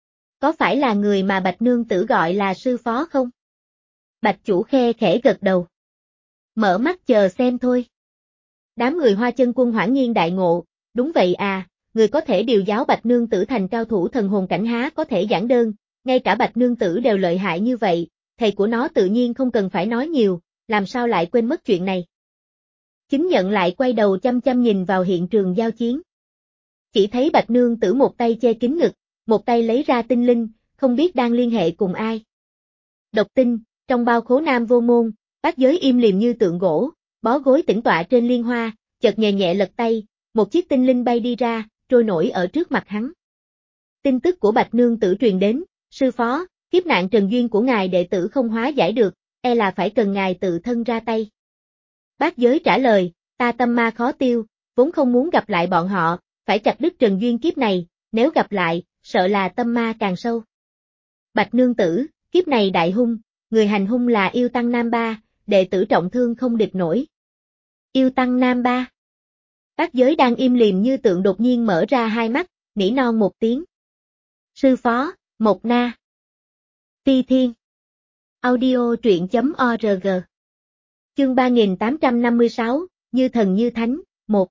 Có phải là người mà bạch nương tử gọi là sư phó không? Bạch chủ khe khẽ gật đầu. Mở mắt chờ xem thôi. Đám người Hoa Chân Quân hoảng nhiên đại ngộ, đúng vậy à, người có thể điều giáo bạch nương tử thành cao thủ thần hồn cảnh há có thể giản đơn, ngay cả bạch nương tử đều lợi hại như vậy, thầy của nó tự nhiên không cần phải nói nhiều, làm sao lại quên mất chuyện này. Chính nhận lại quay đầu chăm chăm nhìn vào hiện trường giao chiến. Chỉ thấy Bạch Nương Tử một tay che kín ngực, một tay lấy ra tinh linh, không biết đang liên hệ cùng ai. Độc tinh, trong bao khố Nam Vô Môn, Bát Giới im lìm như tượng gỗ, bó gối tĩnh tọa trên liên hoa, chợt nhẹ nhẹ lật tay, một chiếc tinh linh bay đi ra, trôi nổi ở trước mặt hắn. Tin tức của Bạch Nương Tử truyền đến, sư phó, kiếp nạn trần duyên của ngài đệ tử không hóa giải được, e là phải cần ngài tự thân ra tay. Bát Giới trả lời, ta tâm ma khó tiêu, vốn không muốn gặp lại bọn họ, phải chặt đứt trần duyên kiếp này, nếu gặp lại, sợ là tâm ma càng sâu. Bạch Nương Tử, kiếp này đại hung, người hành hung là yêu tăng Nam Ba, đệ tử trọng thương không địch nổi. Yêu tăng Nam Ba. Bát Giới đang im lìm như tượng đột nhiên mở ra hai mắt, nỉ non một tiếng. Sư phó, Mộc Na. Phi Thiên. Audio truyện chấm org. Chương ba nghìn tám trăm năm mươi sáu, Như Thần Như Thánh, một.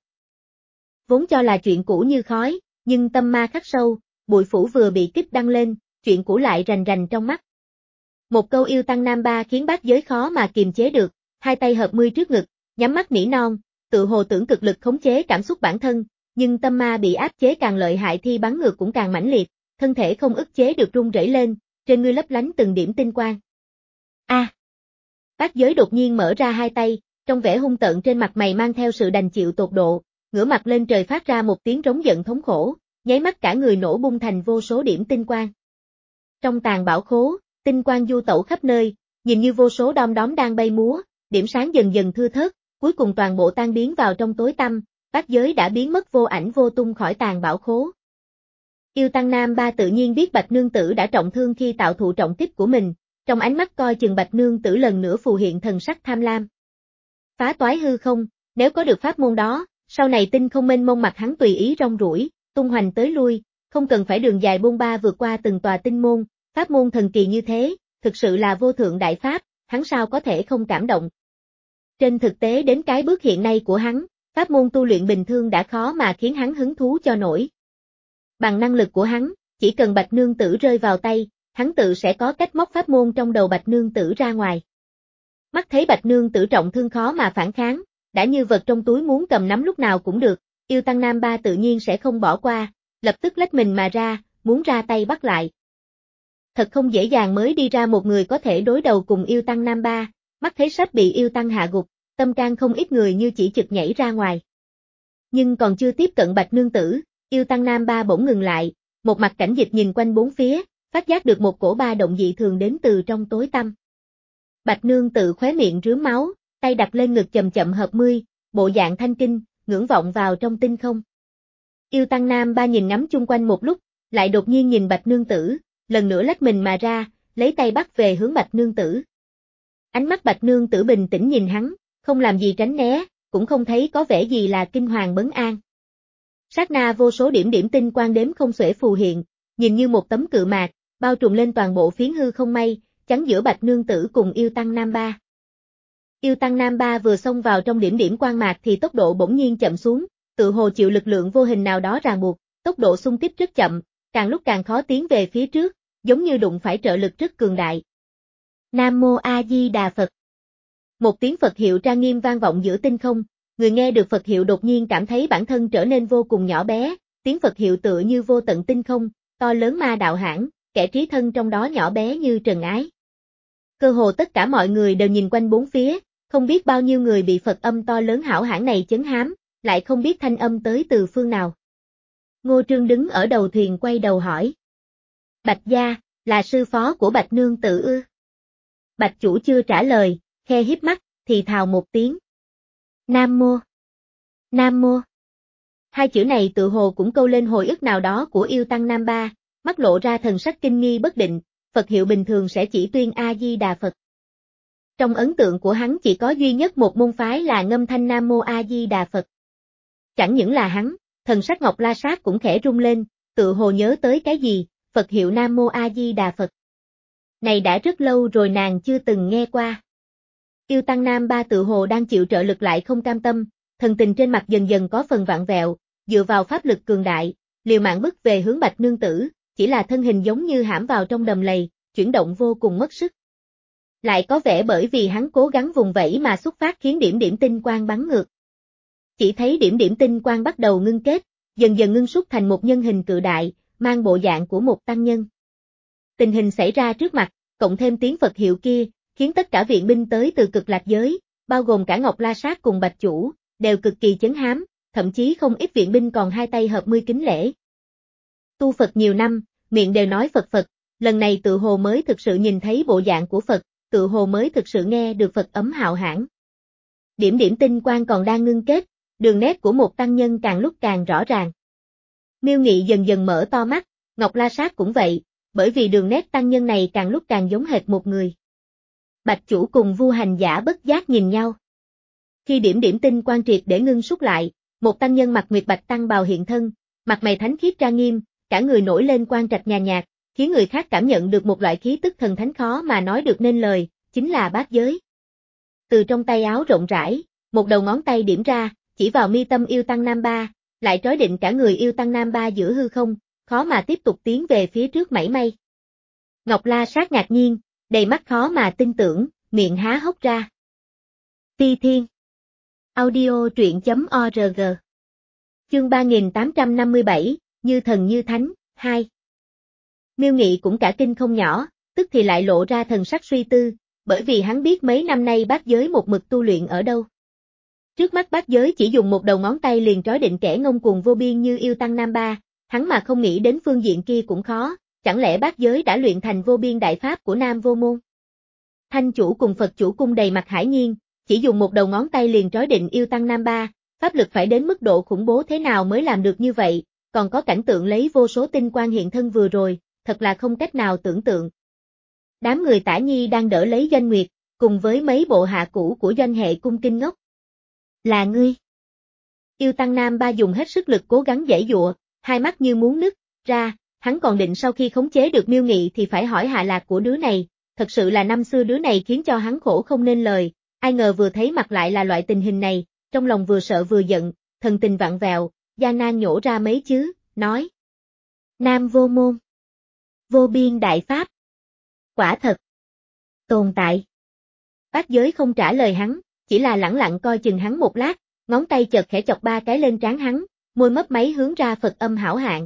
Vốn cho là chuyện cũ như khói, nhưng tâm ma khắc sâu, bụi phủ vừa bị kích đăng lên, chuyện cũ lại rành rành trong mắt. Một câu yêu tăng Nam Ba khiến Bát Giới khó mà kiềm chế được, hai tay hợp mươi trước ngực, nhắm mắt nỉ non, tự hồ tưởng cực lực khống chế cảm xúc bản thân, nhưng tâm ma bị áp chế càng lợi hại thì bắn ngược cũng càng mãnh liệt, thân thể không ức chế được run rẩy lên, trên người lấp lánh từng điểm tinh quang. A! À, Bát Giới đột nhiên mở ra hai tay, trong vẻ hung tợn trên mặt mày mang theo sự đành chịu tột độ, ngửa mặt lên trời phát ra một tiếng rống giận thống khổ, nháy mắt cả người nổ bung thành vô số điểm tinh quang. Trong tàn bảo khố, tinh quang du tẩu khắp nơi, nhìn như vô số đom đóm đang bay múa, điểm sáng dần dần thưa thớt, cuối cùng toàn bộ tan biến vào trong tối tăm, Bát Giới đã biến mất vô ảnh vô tung khỏi tàn bảo khố. Yêu tăng Nam Ba tự nhiên biết Bạch Nương Tử đã trọng thương khi tạo thụ trọng kích của mình, trong ánh mắt coi chừng Bạch Nương Tử lần nữa phù hiện thần sắc tham lam. Phá toái hư không, nếu có được pháp môn đó, sau này tinh không mênh mông mặt hắn tùy ý rong ruổi, tung hoành tới lui, không cần phải đường dài bôn ba vượt qua từng tòa tinh môn, pháp môn thần kỳ như thế, thực sự là vô thượng đại pháp, hắn sao có thể không cảm động. Trên thực tế đến cái bước hiện nay của hắn, pháp môn tu luyện bình thường đã khó mà khiến hắn hứng thú cho nổi. Bằng năng lực của hắn, chỉ cần Bạch Nương Tử rơi vào tay, hắn tự sẽ có cách móc pháp môn trong đầu Bạch Nương Tử ra ngoài. Mắt thấy Bạch Nương Tử trọng thương khó mà phản kháng, đã như vật trong túi muốn cầm nắm lúc nào cũng được, yêu tăng Nam Ba tự nhiên sẽ không bỏ qua, lập tức lách mình mà ra, muốn ra tay bắt lại. Thật không dễ dàng mới đi ra một người có thể đối đầu cùng yêu tăng Nam Ba, mắt thấy sắp bị yêu tăng hạ gục, tâm can không ít người như chỉ chực nhảy ra ngoài. Nhưng còn chưa tiếp cận Bạch Nương Tử, yêu tăng Nam Ba bỗng ngừng lại, một mặt cảnh dịch nhìn quanh bốn phía, phát giác được một cổ ba động dị thường đến từ trong tối tăm. Bạch Nương Tử khóe miệng rướm máu, tay đặt lên ngực chậm chậm hợp mươi, bộ dạng thanh kinh, ngưỡng vọng vào trong tinh không. Yêu tăng Nam Ba nhìn ngắm chung quanh một lúc, lại đột nhiên nhìn Bạch Nương Tử, lần nữa lách mình mà ra, lấy tay bắt về hướng Bạch Nương Tử. Ánh mắt Bạch Nương Tử bình tĩnh nhìn hắn, không làm gì tránh né, cũng không thấy có vẻ gì là kinh hoàng bấn an. Sát na vô số điểm điểm tinh quang đếm không xuể phù hiện, nhìn như một tấm cự mạc, bao trùm lên toàn bộ phiến hư không mây, chắn giữa Bạch Nương Tử cùng yêu tăng Nam Ba. Yêu tăng Nam Ba vừa xông vào trong điểm điểm quang mạc thì tốc độ bỗng nhiên chậm xuống, tự hồ chịu lực lượng vô hình nào đó ràng buộc, tốc độ xung kích rất chậm, càng lúc càng khó tiến về phía trước, giống như đụng phải trợ lực rất cường đại. Nam Mô A Di Đà Phật. Một tiếng Phật hiệu trang nghiêm vang vọng giữa tinh không, người nghe được Phật hiệu đột nhiên cảm thấy bản thân trở nên vô cùng nhỏ bé, tiếng Phật hiệu tựa như vô tận tinh không, to lớn ma đạo hãn, kẻ trí thân trong đó nhỏ bé như trần ái. Cơ hồ tất cả mọi người đều nhìn quanh bốn phía, không biết bao nhiêu người bị Phật âm to lớn hảo hãn này chấn hám, lại không biết thanh âm tới từ phương nào. Ngô Trương đứng ở đầu thuyền quay đầu hỏi. Bạch gia, là sư phó của Bạch Nương Tử ư? Bạch chủ chưa trả lời, khe híp mắt, thì thào một tiếng. Nam Mô. Nam Mô. Hai chữ này tự hồ cũng câu lên hồi ức nào đó của yêu tăng Nam Ba, mắt lộ ra thần sắc kinh nghi bất định, Phật hiệu bình thường sẽ chỉ tuyên A-di-đà Phật. Trong ấn tượng của hắn chỉ có duy nhất một môn phái là ngâm thanh Nam Mô A-di-đà Phật. Chẳng những là hắn, thần sắc Ngọc La Sát cũng khẽ rung lên, tự hồ nhớ tới cái gì, Phật hiệu Nam Mô A-di-đà Phật. Này đã rất lâu rồi nàng chưa từng nghe qua. Yêu tăng Nam Ba tự hồ đang chịu trợ lực lại không cam tâm, thần tình trên mặt dần dần có phần vặn vẹo, dựa vào pháp lực cường đại, liều mạng bức về hướng Bạch Nương Tử, chỉ là thân hình giống như hãm vào trong đầm lầy, chuyển động vô cùng mất sức. Lại có vẻ bởi vì hắn cố gắng vùng vẫy mà xuất phát khiến điểm điểm tinh quang bắn ngược. Chỉ thấy điểm điểm tinh quang bắt đầu ngưng kết, dần dần ngưng xuất thành một nhân hình cự đại, mang bộ dạng của một tăng nhân. Tình hình xảy ra trước mặt, cộng thêm tiếng Phật hiệu kia, khiến tất cả viện binh tới từ cực lạc giới, bao gồm cả Ngọc La Sát cùng Bạch Chủ, đều cực kỳ chấn hám, thậm chí không ít viện binh còn hai tay hợp mươi kính lễ. Tu Phật nhiều năm, miệng đều nói Phật Phật, lần này tự hồ mới thực sự nhìn thấy bộ dạng của Phật, tự hồ mới thực sự nghe được Phật ấm hào hãn. Điểm điểm tinh quang còn đang ngưng kết, đường nét của một tăng nhân càng lúc càng rõ ràng. Miêu Nghị dần dần mở to mắt, Ngọc La Sát cũng vậy, bởi vì đường nét tăng nhân này càng lúc càng giống hệt một người. Bạch Chủ cùng Vu Hành Giả bất giác nhìn nhau. Khi điểm điểm tinh quang triệt để ngưng xuất lại, một tăng nhân mặc nguyệt bạch tăng bào hiện thân, mặt mày thánh khiết trang nghiêm, cả người nổi lên quang trạch nhàn nhạt, khiến người khác cảm nhận được một loại khí tức thần thánh khó mà nói được nên lời, chính là Bát Giới. Từ trong tay áo rộng rãi, một đầu ngón tay điểm ra, chỉ vào mi tâm yêu tăng Nam Ba, lại trói định cả người yêu tăng Nam Ba giữa hư không, khó mà tiếp tục tiến về phía trước mảy may. Ngọc La Sát ngạc nhiên, đầy mắt khó mà tin tưởng, miệng há hốc ra. Ti Thiên Audio truyện chấm org Chương ba nghìn tám trăm năm mươi bảy, Như Thần Như Thánh, hai. Miêu Nghị cũng cả kinh không nhỏ, tức thì lại lộ ra thần sắc suy tư, bởi vì hắn biết mấy năm nay Bát Giới một mực tu luyện ở đâu. Trước mắt Bát Giới chỉ dùng một đầu ngón tay liền trói định kẻ ngông cuồng vô biên như yêu tăng Nam Ba, hắn mà không nghĩ đến phương diện kia cũng khó, chẳng lẽ Bát Giới đã luyện thành vô biên đại pháp của Nam Vô Môn. Thanh Chủ cùng Phật Chủ cung đầy mặt hải nhiên, chỉ dùng một đầu ngón tay liền trói định yêu tăng Nam Ba, pháp lực phải đến mức độ khủng bố thế nào mới làm được như vậy, còn có cảnh tượng lấy vô số tinh quang hiện thân vừa rồi, thật là không cách nào tưởng tượng. Đám người Tả Nhi đang đỡ lấy Doanh Nguyệt, cùng với mấy bộ hạ cũ của Doanh Hệ cung kinh ngốc. Là ngươi. Yêu tăng Nam Ba dùng hết sức lực cố gắng giãy giụa, hai mắt như muốn nứt ra, hắn còn định sau khi khống chế được Miêu Nghị thì phải hỏi hạ lạc của đứa này, thật sự là năm xưa đứa này khiến cho hắn khổ không nên lời, ai ngờ vừa thấy mặt lại là loại tình hình này, trong lòng vừa sợ vừa giận, thần tình vặn vẹo, gian nan nhổ ra mấy chữ, nói. Nam Vô Môn. Vô biên đại pháp. Quả thật. Tồn tại. Bát Giới không trả lời hắn, chỉ là lẳng lặng coi chừng hắn một lát, ngón tay chợt khẽ chọc ba cái lên trán hắn, môi mấp máy hướng ra Phật âm hảo hạn.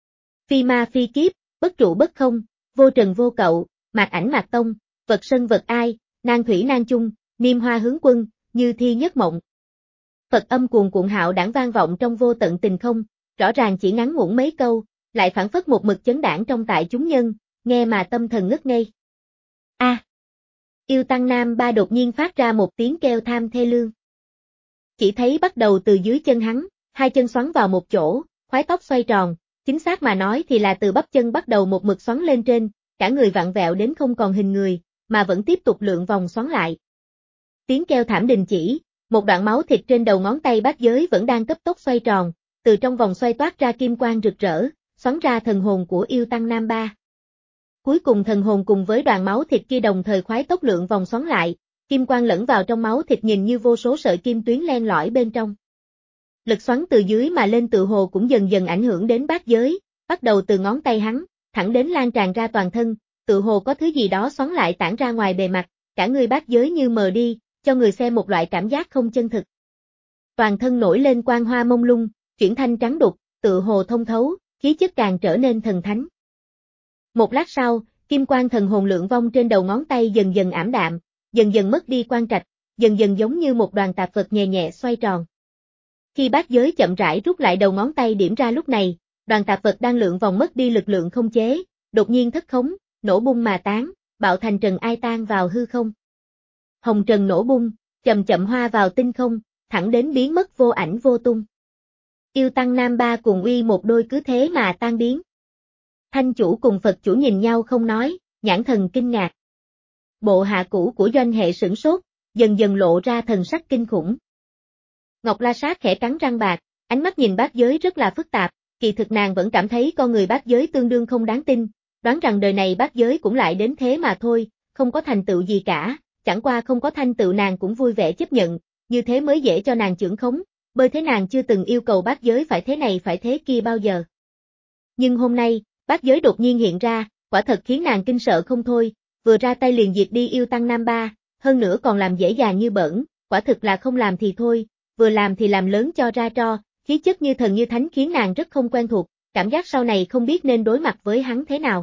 Phi ma phi kiếp, bất trụ bất không, vô trần vô cậu, mạc ảnh mạc tông, vật sân vật ai, nan thủy nan chung, niêm hoa hướng quân, như thi nhất mộng. Phật âm cuồn cuộn hạo đảng vang vọng trong vô tận tình không, rõ ràng chỉ ngắn ngủn mấy câu, lại phản phất một mực chấn đảng trong tại chúng nhân, nghe mà tâm thần ngất ngây. A. À, yêu tăng Nam Ba đột nhiên phát ra một tiếng kêu tham thê lương. Chỉ thấy bắt đầu từ dưới chân hắn, hai chân xoắn vào một chỗ, khoái tóc xoay tròn, chính xác mà nói thì là từ bắp chân bắt đầu một mực xoắn lên trên, cả người vặn vẹo đến không còn hình người, mà vẫn tiếp tục lượn vòng xoắn lại. Tiếng kêu thảm đình chỉ, một đoạn máu thịt trên đầu ngón tay Bát Giới vẫn đang cấp tốc xoay tròn, từ trong vòng xoay toát ra kim quang rực rỡ, xoắn ra thần hồn của yêu tăng Nam Ba. Cuối cùng thần hồn cùng với đoàn máu thịt kia đồng thời khoái tốc lượng vòng xoắn lại, kim quang lẫn vào trong máu thịt nhìn như vô số sợi kim tuyến len lỏi bên trong. Lực xoắn từ dưới mà lên tự hồ cũng dần dần ảnh hưởng đến Bát Giới, bắt đầu từ ngón tay hắn, thẳng đến lan tràn ra toàn thân, tự hồ có thứ gì đó xoắn lại tản ra ngoài bề mặt, cả người Bát Giới như mờ đi, cho người xem một loại cảm giác không chân thực. Toàn thân nổi lên quang hoa mông lung, chuyển thanh trắng đục, tự hồ thông thấu, khí chất càng trở nên thần thánh. Một lát sau, kim quang thần hồn lượng vong trên đầu ngón tay dần dần ảm đạm, dần dần mất đi quang trạch, dần dần giống như một đoàn tạp vật nhẹ nhẹ xoay tròn. Khi Bát Giới chậm rãi rút lại đầu ngón tay điểm ra lúc này, đoàn tạp vật đang lượng vòng mất đi lực lượng không chế, đột nhiên thất khống, nổ bung mà tán, bạo thành trần ai tan vào hư không. Hồng trần nổ bung, chậm chậm hoa vào tinh không, thẳng đến biến mất vô ảnh vô tung. Yêu tăng Nam Ba cùng uy một đôi cứ thế mà tan biến. Thanh Chủ cùng Phật Chủ nhìn nhau không nói, nhãn thần kinh ngạc. Bộ hạ cũ của Doanh Hệ sửng sốt, dần dần lộ ra thần sắc kinh khủng. Ngọc La Sát khẽ cắn răng bạc, ánh mắt nhìn Bát Giới rất là phức tạp, kỳ thực nàng vẫn cảm thấy con người Bát Giới tương đương không đáng tin, đoán rằng đời này Bát Giới cũng lại đến thế mà thôi, không có thành tựu gì cả, chẳng qua không có thành tựu nàng cũng vui vẻ chấp nhận, như thế mới dễ cho nàng chưởng khống, bởi thế nàng chưa từng yêu cầu Bát Giới phải thế này phải thế kia bao giờ. Nhưng hôm nay, Bát Giới đột nhiên hiện ra, quả thật khiến nàng kinh sợ không thôi, vừa ra tay liền diệt đi yêu tăng Nam Ba, hơn nữa còn làm dễ dàng như bỡn, quả thực là không làm thì thôi, vừa làm thì làm lớn cho ra tro, khí chất như thần như thánh khiến nàng rất không quen thuộc, cảm giác sau này không biết nên đối mặt với hắn thế nào.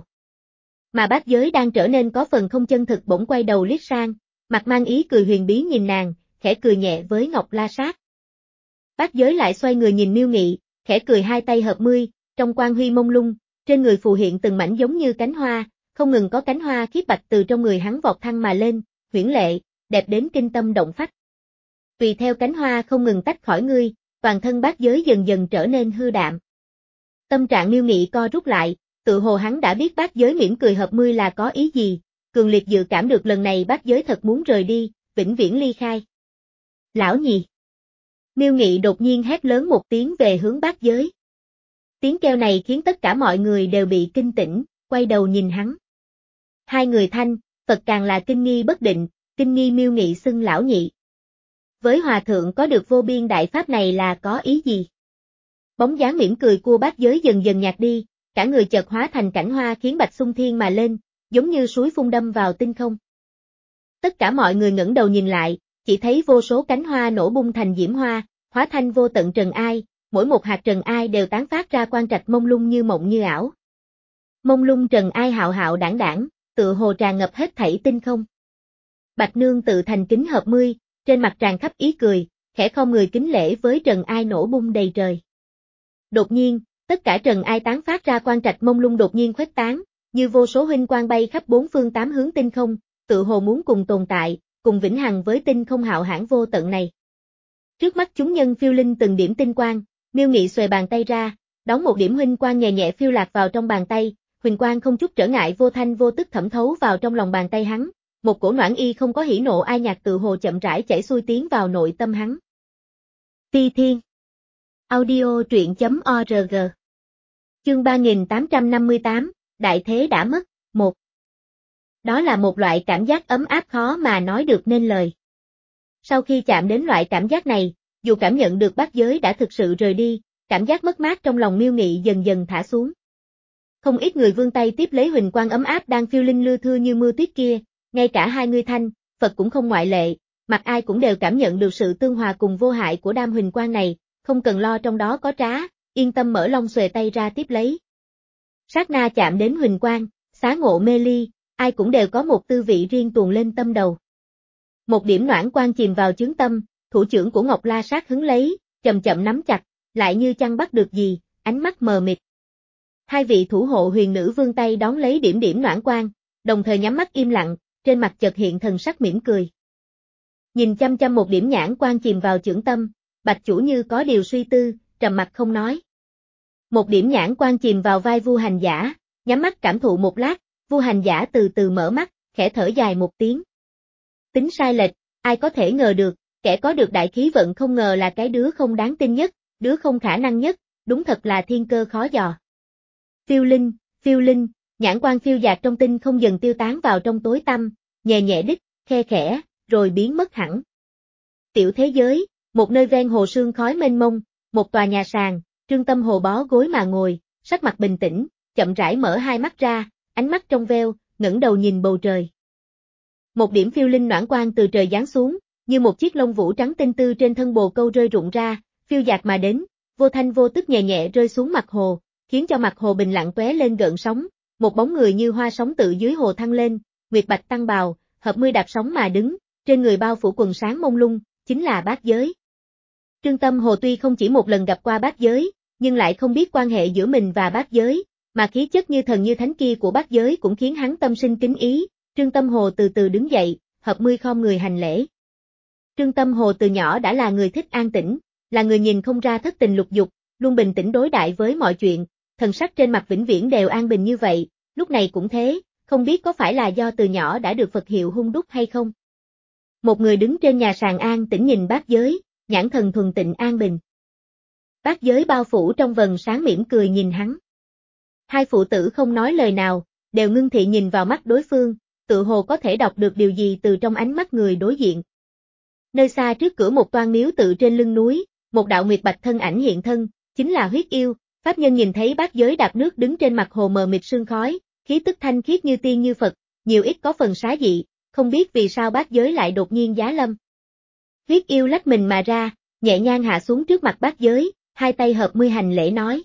Mà bát giới đang trở nên có phần không chân thực bỗng quay đầu liếc sang, mặt mang ý cười huyền bí nhìn nàng, khẽ cười nhẹ với Ngọc La Sát. Bát giới lại xoay người nhìn Miêu Nghị, khẽ cười hai tay hợp mươi, trong quang huy mông lung, trên người phù hiện từng mảnh giống như cánh hoa, không ngừng có cánh hoa khiết bạch từ trong người hắn vọt thăng mà lên, huyễn lệ, đẹp đến kinh tâm động phách. Tùy theo cánh hoa không ngừng tách khỏi ngươi, toàn thân bát giới dần dần trở nên hư đạm. Tâm trạng Miêu Nghị co rút lại, tự hồ hắn đã biết bát giới mỉm cười hợp mươi là có ý gì, cường liệt dự cảm được lần này bát giới thật muốn rời đi, vĩnh viễn ly khai. Lão nhì. Miêu Nghị đột nhiên hét lớn một tiếng về hướng bát giới. Tiếng kêu này khiến tất cả mọi người đều bị kinh tỉnh, quay đầu nhìn hắn. Hai người Thanh, Phật càng là kinh nghi bất định, kinh nghi Miêu Nghị xưng lão nhị. Với hòa thượng có được vô biên đại pháp này là có ý gì? Bóng dáng mỉm cười của bát giới dần dần nhạt đi, cả người chợt hóa thành cảnh hoa khiến bạch xung thiên mà lên, giống như suối phun đâm vào tinh không. Tất cả mọi người ngẩng đầu nhìn lại, chỉ thấy vô số cánh hoa nổ bung thành diễm hoa, hóa thành vô tận trần ai, mỗi một hạt trần ai đều tán phát ra quang trạch mông lung như mộng như ảo. Mông lung trần ai hạo hạo đảng đảng, tựa hồ tràn ngập hết thảy tinh không. Bạch Nương tự thành kính hợp mươi, trên mặt tràn khắp ý cười, khẽ khom người kính lễ với trần ai nổ bung đầy trời. Đột nhiên, tất cả trần ai tán phát ra quang trạch mông lung đột nhiên khuếch tán, như vô số huỳnh quang bay khắp bốn phương tám hướng tinh không, tự hồ muốn cùng tồn tại, cùng vĩnh hằng với tinh không hạo hãn vô tận này. Trước mắt chúng nhân phiêu linh từng điểm tinh quang, Miêu Nghị xuề bàn tay ra, đón một điểm huỳnh quang nhẹ nhẹ phiêu lạc vào trong bàn tay, huỳnh quang không chút trở ngại vô thanh vô tức thẩm thấu vào trong lòng bàn tay hắn, một cổ noãn y không có hỉ nộ ai nhạc tự hồ chậm rãi chảy xuôi tiến vào nội tâm hắn. Ti Thiên. Audio truyện chấm org. Chương ba nghìn tám trăm năm mươi tám, Đại thế đã mất, một. Đó là một loại cảm giác ấm áp khó mà nói được nên lời. Sau khi chạm đến loại cảm giác này, dù cảm nhận được bát giới đã thực sự rời đi, cảm giác mất mát trong lòng Miêu Nghị dần dần thả xuống. Không ít người vươn tay tiếp lấy huỳnh quang ấm áp đang phiêu linh lưa thưa như mưa tuyết kia, ngay cả hai người Thanh, Phật cũng không ngoại lệ, mặt ai cũng đều cảm nhận được sự tương hòa cùng vô hại của đam huỳnh quang này, không cần lo trong đó có trá, yên tâm mở long xuề tay ra tiếp lấy. Sát na chạm đến huỳnh quang, xá ngộ mê ly, ai cũng đều có một tư vị riêng tuồn lên tâm đầu. Một điểm noãn quang chìm vào chướng tâm, thủ trưởng của Ngọc La Sát hứng lấy, chậm chậm nắm chặt, lại như chăng bắt được gì, ánh mắt mờ mịt. Hai vị thủ hộ huyền nữ vươn tay đón lấy điểm điểm noãn quang, đồng thời nhắm mắt im lặng, trên mặt chợt hiện thần sắc mỉm cười. Nhìn chăm chăm một điểm nhãn quang chìm vào chưởng tâm, Bạch chủ như có điều suy tư, trầm mặt không nói. Một điểm nhãn quang chìm vào vai Vu Hành Giả, nhắm mắt cảm thụ một lát, Vu Hành Giả từ từ mở mắt, khẽ thở dài một tiếng. Tính sai lệch, ai có thể ngờ được, kẻ có được đại khí vận không ngờ là cái đứa không đáng tin nhất, đứa không khả năng nhất, đúng thật là thiên cơ khó dò. Phiêu linh, phiêu linh, nhãn quang phiêu dạt trong tinh không dần tiêu tán vào trong tối tăm, nhẹ nhẹ đích, khe khẽ, rồi biến mất hẳn. Tiểu thế giới, một nơi ven hồ sương khói mênh mông, một tòa nhà sàn, Trương Tâm Hồ bó gối mà ngồi, sắc mặt bình tĩnh, chậm rãi mở hai mắt ra, ánh mắt trong veo, ngẩng đầu nhìn bầu trời. Một điểm phiêu linh noãn quang từ trời giáng xuống, như một chiếc lông vũ trắng tinh tư trên thân bồ câu rơi rụng ra, phiêu dạt mà đến, vô thanh vô tức nhẹ nhẹ rơi xuống mặt hồ, khiến cho mặt hồ bình lặng tóe lên gợn sóng, một bóng người như hoa sóng tự dưới hồ thăng lên, nguyệt bạch tăng bào, hợp mươi đạp sóng mà đứng, trên người bao phủ quần sáng mông lung, chính là bát giới. Trương Tâm Hồ tuy không chỉ một lần gặp qua bát giới, nhưng lại không biết quan hệ giữa mình và bát giới, mà khí chất như thần như thánh kia của bát giới cũng khiến hắn tâm sinh kính ý. Trương Tâm Hồ từ từ đứng dậy, hợp mươi khom người hành lễ. Trương Tâm Hồ từ nhỏ đã là người thích an tĩnh, là người nhìn không ra thất tình lục dục, luôn bình tĩnh đối đại với mọi chuyện, thần sắc trên mặt vĩnh viễn đều an bình như vậy, lúc này cũng thế, không biết có phải là do từ nhỏ đã được Phật hiệu hung đúc hay không. Một người đứng trên nhà sàn an tĩnh nhìn bát giới, nhãn thần thuần tịnh an bình. Bát giới bao phủ trong vầng sáng mỉm cười nhìn hắn. Hai phụ tử không nói lời nào, đều ngưng thị nhìn vào mắt đối phương, tự hồ có thể đọc được điều gì từ trong ánh mắt người đối diện. Nơi xa trước cửa một toan miếu tự trên lưng núi, một đạo nguyệt bạch thân ảnh hiện thân, chính là huyết yêu. Pháp nhân nhìn thấy bát giới đạp nước đứng trên mặt hồ mờ mịt sương khói, khí tức thanh khiết như tiên như Phật, nhiều ít có phần xá dị, không biết vì sao bát giới lại đột nhiên giá lâm. Huyết yêu lách mình mà ra, nhẹ nhàng hạ xuống trước mặt bát giới, hai tay hợp mươi hành lễ nói.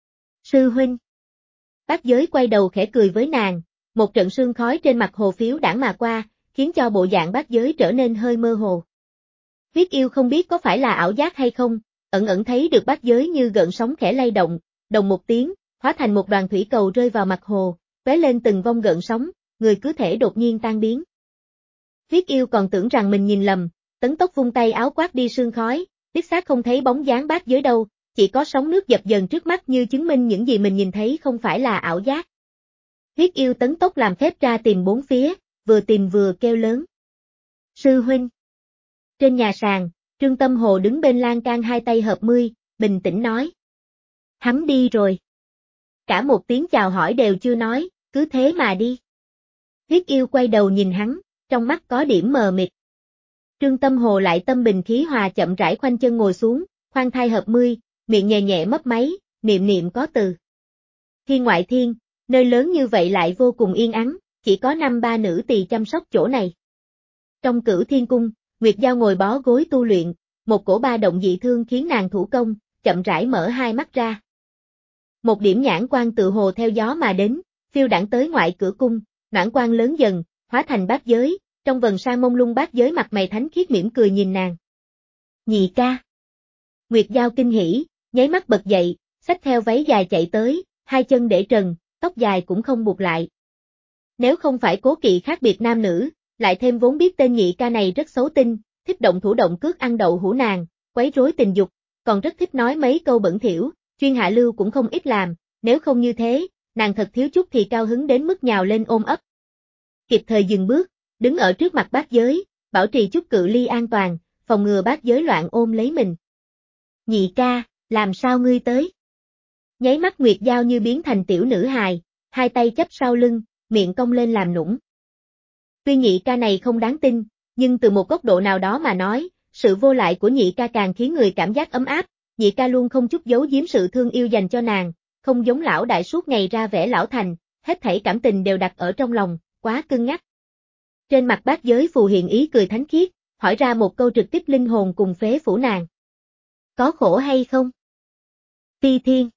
Sư huynh. Bát giới quay đầu khẽ cười với nàng, một trận sương khói trên mặt hồ phiếu đãng mà qua, khiến cho bộ dạng bát giới trở nên hơi mơ hồ. Huyết yêu không biết có phải là ảo giác hay không, ẩn ẩn thấy được bát giới như gợn sóng khẽ lay động, đồng một tiếng, hóa thành một đoàn thủy cầu rơi vào mặt hồ, tóe lên từng vòng gợn sóng, người cứ thể đột nhiên tan biến. Huyết yêu còn tưởng rằng mình nhìn lầm, tấn tốc vung tay áo quát đi sương khói, đích xác không thấy bóng dáng bát giới đâu, chỉ có sóng nước dập dần trước mắt như chứng minh những gì mình nhìn thấy không phải là ảo giác. Huyết yêu tấn tốc làm phép ra tìm bốn phía, vừa tìm vừa kêu lớn. Sư huynh. Trên nhà sàn, Trương Tâm Hồ đứng bên lan can hai tay hợp mươi, bình tĩnh nói. Hắn đi rồi. Cả một tiếng chào hỏi đều chưa nói, cứ thế mà đi. Huyết yêu quay đầu nhìn hắn, trong mắt có điểm mờ mịt. Trương Tâm Hồ lại tâm bình khí hòa chậm rãi khoanh chân ngồi xuống, khoan thai hợp mươi, miệng nhẹ nhẹ mấp máy, niệm niệm có từ. Thiên ngoại thiên, nơi lớn như vậy lại vô cùng yên ắng, chỉ có năm ba nữ tỳ chăm sóc chỗ này. Trong Cửu Thiên Cung, Nguyệt Giao ngồi bó gối tu luyện, một cổ ba động dị thương khiến nàng thủ công, chậm rãi mở hai mắt ra. Một điểm nhãn quang tự hồ theo gió mà đến, phiêu đãng tới ngoại cửa cung, noãn quang lớn dần, hóa thành bát giới, trong vầng sáng mông lung bát giới mặt mày thánh khiết mỉm cười nhìn nàng. Nhị ca. Nguyệt Giao kinh hỉ, nháy mắt bật dậy, xách theo váy dài chạy tới, hai chân để trần, tóc dài cũng không buộc lại. Nếu không phải cố kỵ khác biệt nam nữ, lại thêm vốn biết tên nhị ca này rất xấu tinh, thích động thủ động cước ăn đậu hũ nàng, quấy rối tình dục, còn rất thích nói mấy câu bẩn thỉu, chuyên hạ lưu cũng không ít làm, nếu không như thế, nàng thật thiếu chút thì cao hứng đến mức nhào lên ôm ấp. Kịp thời dừng bước, đứng ở trước mặt bát giới, bảo trì chút cự ly an toàn, phòng ngừa bát giới loạn ôm lấy mình. Nhị ca, làm sao ngươi tới? Nháy mắt Nguyệt Giao như biến thành tiểu nữ hài, hai tay chắp sau lưng, miệng cong lên làm nũng. Tuy nhị ca này không đáng tin, nhưng từ một góc độ nào đó mà nói, sự vô lại của nhị ca càng khiến người cảm giác ấm áp, nhị ca luôn không chút giấu giếm sự thương yêu dành cho nàng, không giống lão đại suốt ngày ra vẻ lão thành, hết thảy cảm tình đều đặt ở trong lòng, quá cưng nhắc. Trên mặt bát giới phù hiện ý cười thánh khiết, hỏi ra một câu trực tiếp linh hồn cùng phế phủ nàng. Có khổ hay không? Ti Thiên.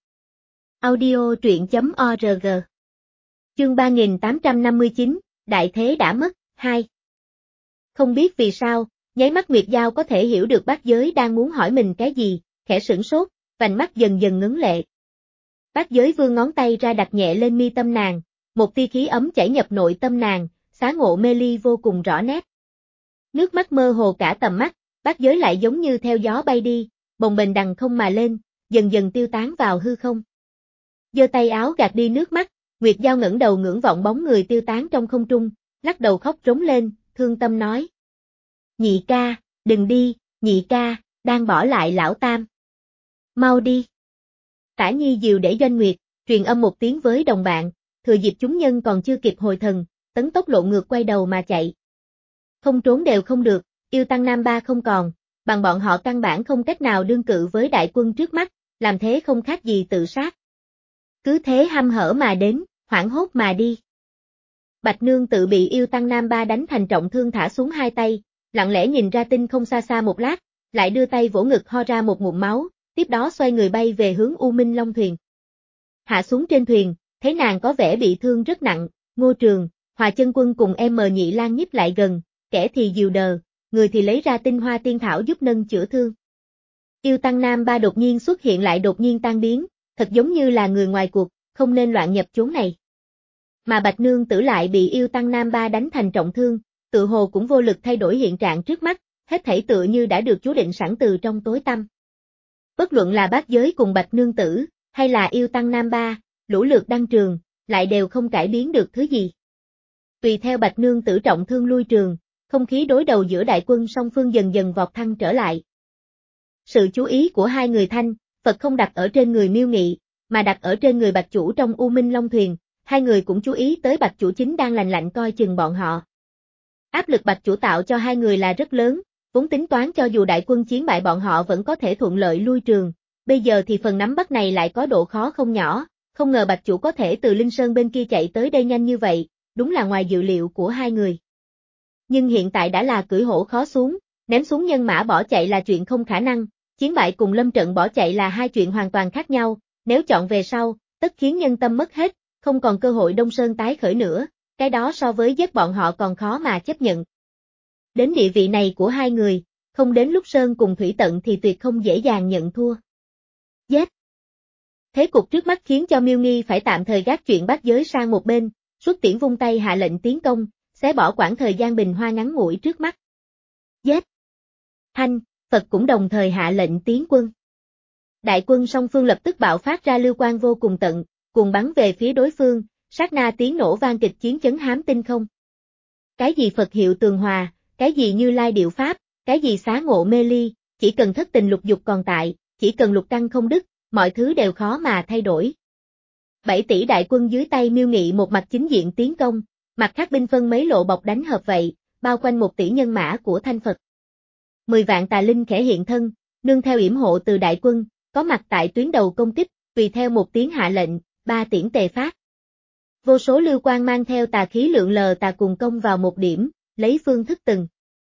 Audio truyện chấm org. Chương ba nghìn tám trăm năm mươi chín, Đại thế đã mất, hai. Không biết vì sao, nháy mắt Nguyệt Giao có thể hiểu được bát giới đang muốn hỏi mình cái gì, khẽ sửng sốt, vành mắt dần dần ngấn lệ. Bát giới vươn ngón tay ra đặt nhẹ lên mi tâm nàng, một tia khí ấm chảy nhập nội tâm nàng, xá ngộ mê ly vô cùng rõ nét. Nước mắt mơ hồ cả tầm mắt, bát giới lại giống như theo gió bay đi, bồng bềnh đằng không mà lên, dần dần tiêu tán vào hư không. Giơ tay áo gạt đi nước mắt, Nguyệt Giao ngẩng đầu ngưỡng vọng bóng người tiêu tán trong không trung, lắc đầu khóc rống lên, thương tâm nói. Nhị ca, đừng đi, nhị ca, đang bỏ lại lão tam. Mau đi. Tả Nhi dìu để Doanh Nguyệt, truyền âm một tiếng với đồng bạn, thừa dịp chúng nhân còn chưa kịp hồi thần, tấn tốc lộ ngược quay đầu mà chạy. Không trốn đều không được, yêu tăng nam ba không còn, bằng bọn họ căn bản không cách nào đương cự với đại quân trước mắt, làm thế không khác gì tự sát. Cứ thế hăm hở mà đến, hoảng hốt mà đi. Bạch Nương tự bị yêu tăng nam ba đánh thành trọng thương thả xuống hai tay, lặng lẽ nhìn ra tinh không xa xa một lát, lại đưa tay vỗ ngực ho ra một ngụm máu, tiếp đó xoay người bay về hướng U Minh Long thuyền. Hạ xuống trên thuyền, thấy nàng có vẻ bị thương rất nặng, Ngô Trường, Hòa Chân Quân cùng em mờ Nhị Lang nhích lại gần, kẻ thì dìu đờ, người thì lấy ra tinh hoa tiên thảo giúp nâng chữa thương. Yêu tăng nam ba đột nhiên xuất hiện lại đột nhiên tan biến, thật giống như là người ngoài cuộc, không nên loạn nhập chốn này. Mà Bạch Nương tử lại bị yêu tăng nam ba đánh thành trọng thương, tự hồ cũng vô lực thay đổi hiện trạng trước mắt, hết thảy tựa như đã được chú định sẵn từ trong tối tăm. Bất luận là bát giới cùng Bạch Nương tử, hay là yêu tăng nam ba, lũ lượt đăng trường, lại đều không cải biến được thứ gì. Tùy theo Bạch Nương tử trọng thương lui trường, không khí đối đầu giữa đại quân song phương dần dần vọt thăng trở lại. Sự chú ý của hai người Thanh, Phật không đặt ở trên người Miêu Nghị, mà đặt ở trên người Bạch Chủ trong U Minh Long thuyền, hai người cũng chú ý tới Bạch Chủ chính đang lành lạnh coi chừng bọn họ. Áp lực Bạch Chủ tạo cho hai người là rất lớn, vốn tính toán cho dù đại quân chiến bại bọn họ vẫn có thể thuận lợi lui trường, bây giờ thì phần nắm bắt này lại có độ khó không nhỏ, không ngờ Bạch Chủ có thể từ Linh Sơn bên kia chạy tới đây nhanh như vậy, đúng là ngoài dự liệu của hai người. Nhưng hiện tại đã là cưỡi hổ khó xuống, ném xuống nhân mã bỏ chạy là chuyện không khả năng, chiến bại cùng lâm trận bỏ chạy là hai chuyện hoàn toàn khác nhau, nếu chọn về sau, tất khiến nhân tâm mất hết, không còn cơ hội Đông Sơn tái khởi nữa, cái đó so với giết bọn họ còn khó mà chấp nhận. Đến địa vị này của hai người, không đến lúc Sơn cùng Thủy Tận thì tuyệt không dễ dàng nhận thua. Giết! Thế cục trước mắt khiến cho Miêu Nghi phải tạm thời gác chuyện bát giới sang một bên, xuất tiễn vung tay hạ lệnh tiến công, xé bỏ quãng thời gian bình hoa ngắn ngủi trước mắt. Giết! Thanh, Phật cũng đồng thời hạ lệnh tiến quân. Đại quân song phương lập tức bạo phát ra lưu quang vô cùng tận, cùng bắn về phía đối phương, sát na tiếng nổ vang kịch chiến chấn hám tinh không. Cái gì Phật hiệu tường hòa, cái gì Như Lai điệu pháp, cái gì xá ngộ mê ly, chỉ cần thất tình lục dục còn tại, chỉ cần lục căn không đứt, mọi thứ đều khó mà thay đổi. Bảy tỷ đại quân dưới tay Miêu Nghị một mặt chính diện tiến công, mặt khác binh phân mấy lộ bọc đánh hợp vậy, bao quanh một tỷ nhân mã của Thanh Phật. Mười vạn tà linh khẽ hiện thân, nương theo yểm hộ từ đại quân, có mặt tại tuyến đầu công kích, tùy theo một tiếng hạ lệnh, ba tiễn tề phát. Vô số lưu quang mang theo tà khí lượn lờ tà cùng công vào một điểm, lấy phương thức từng.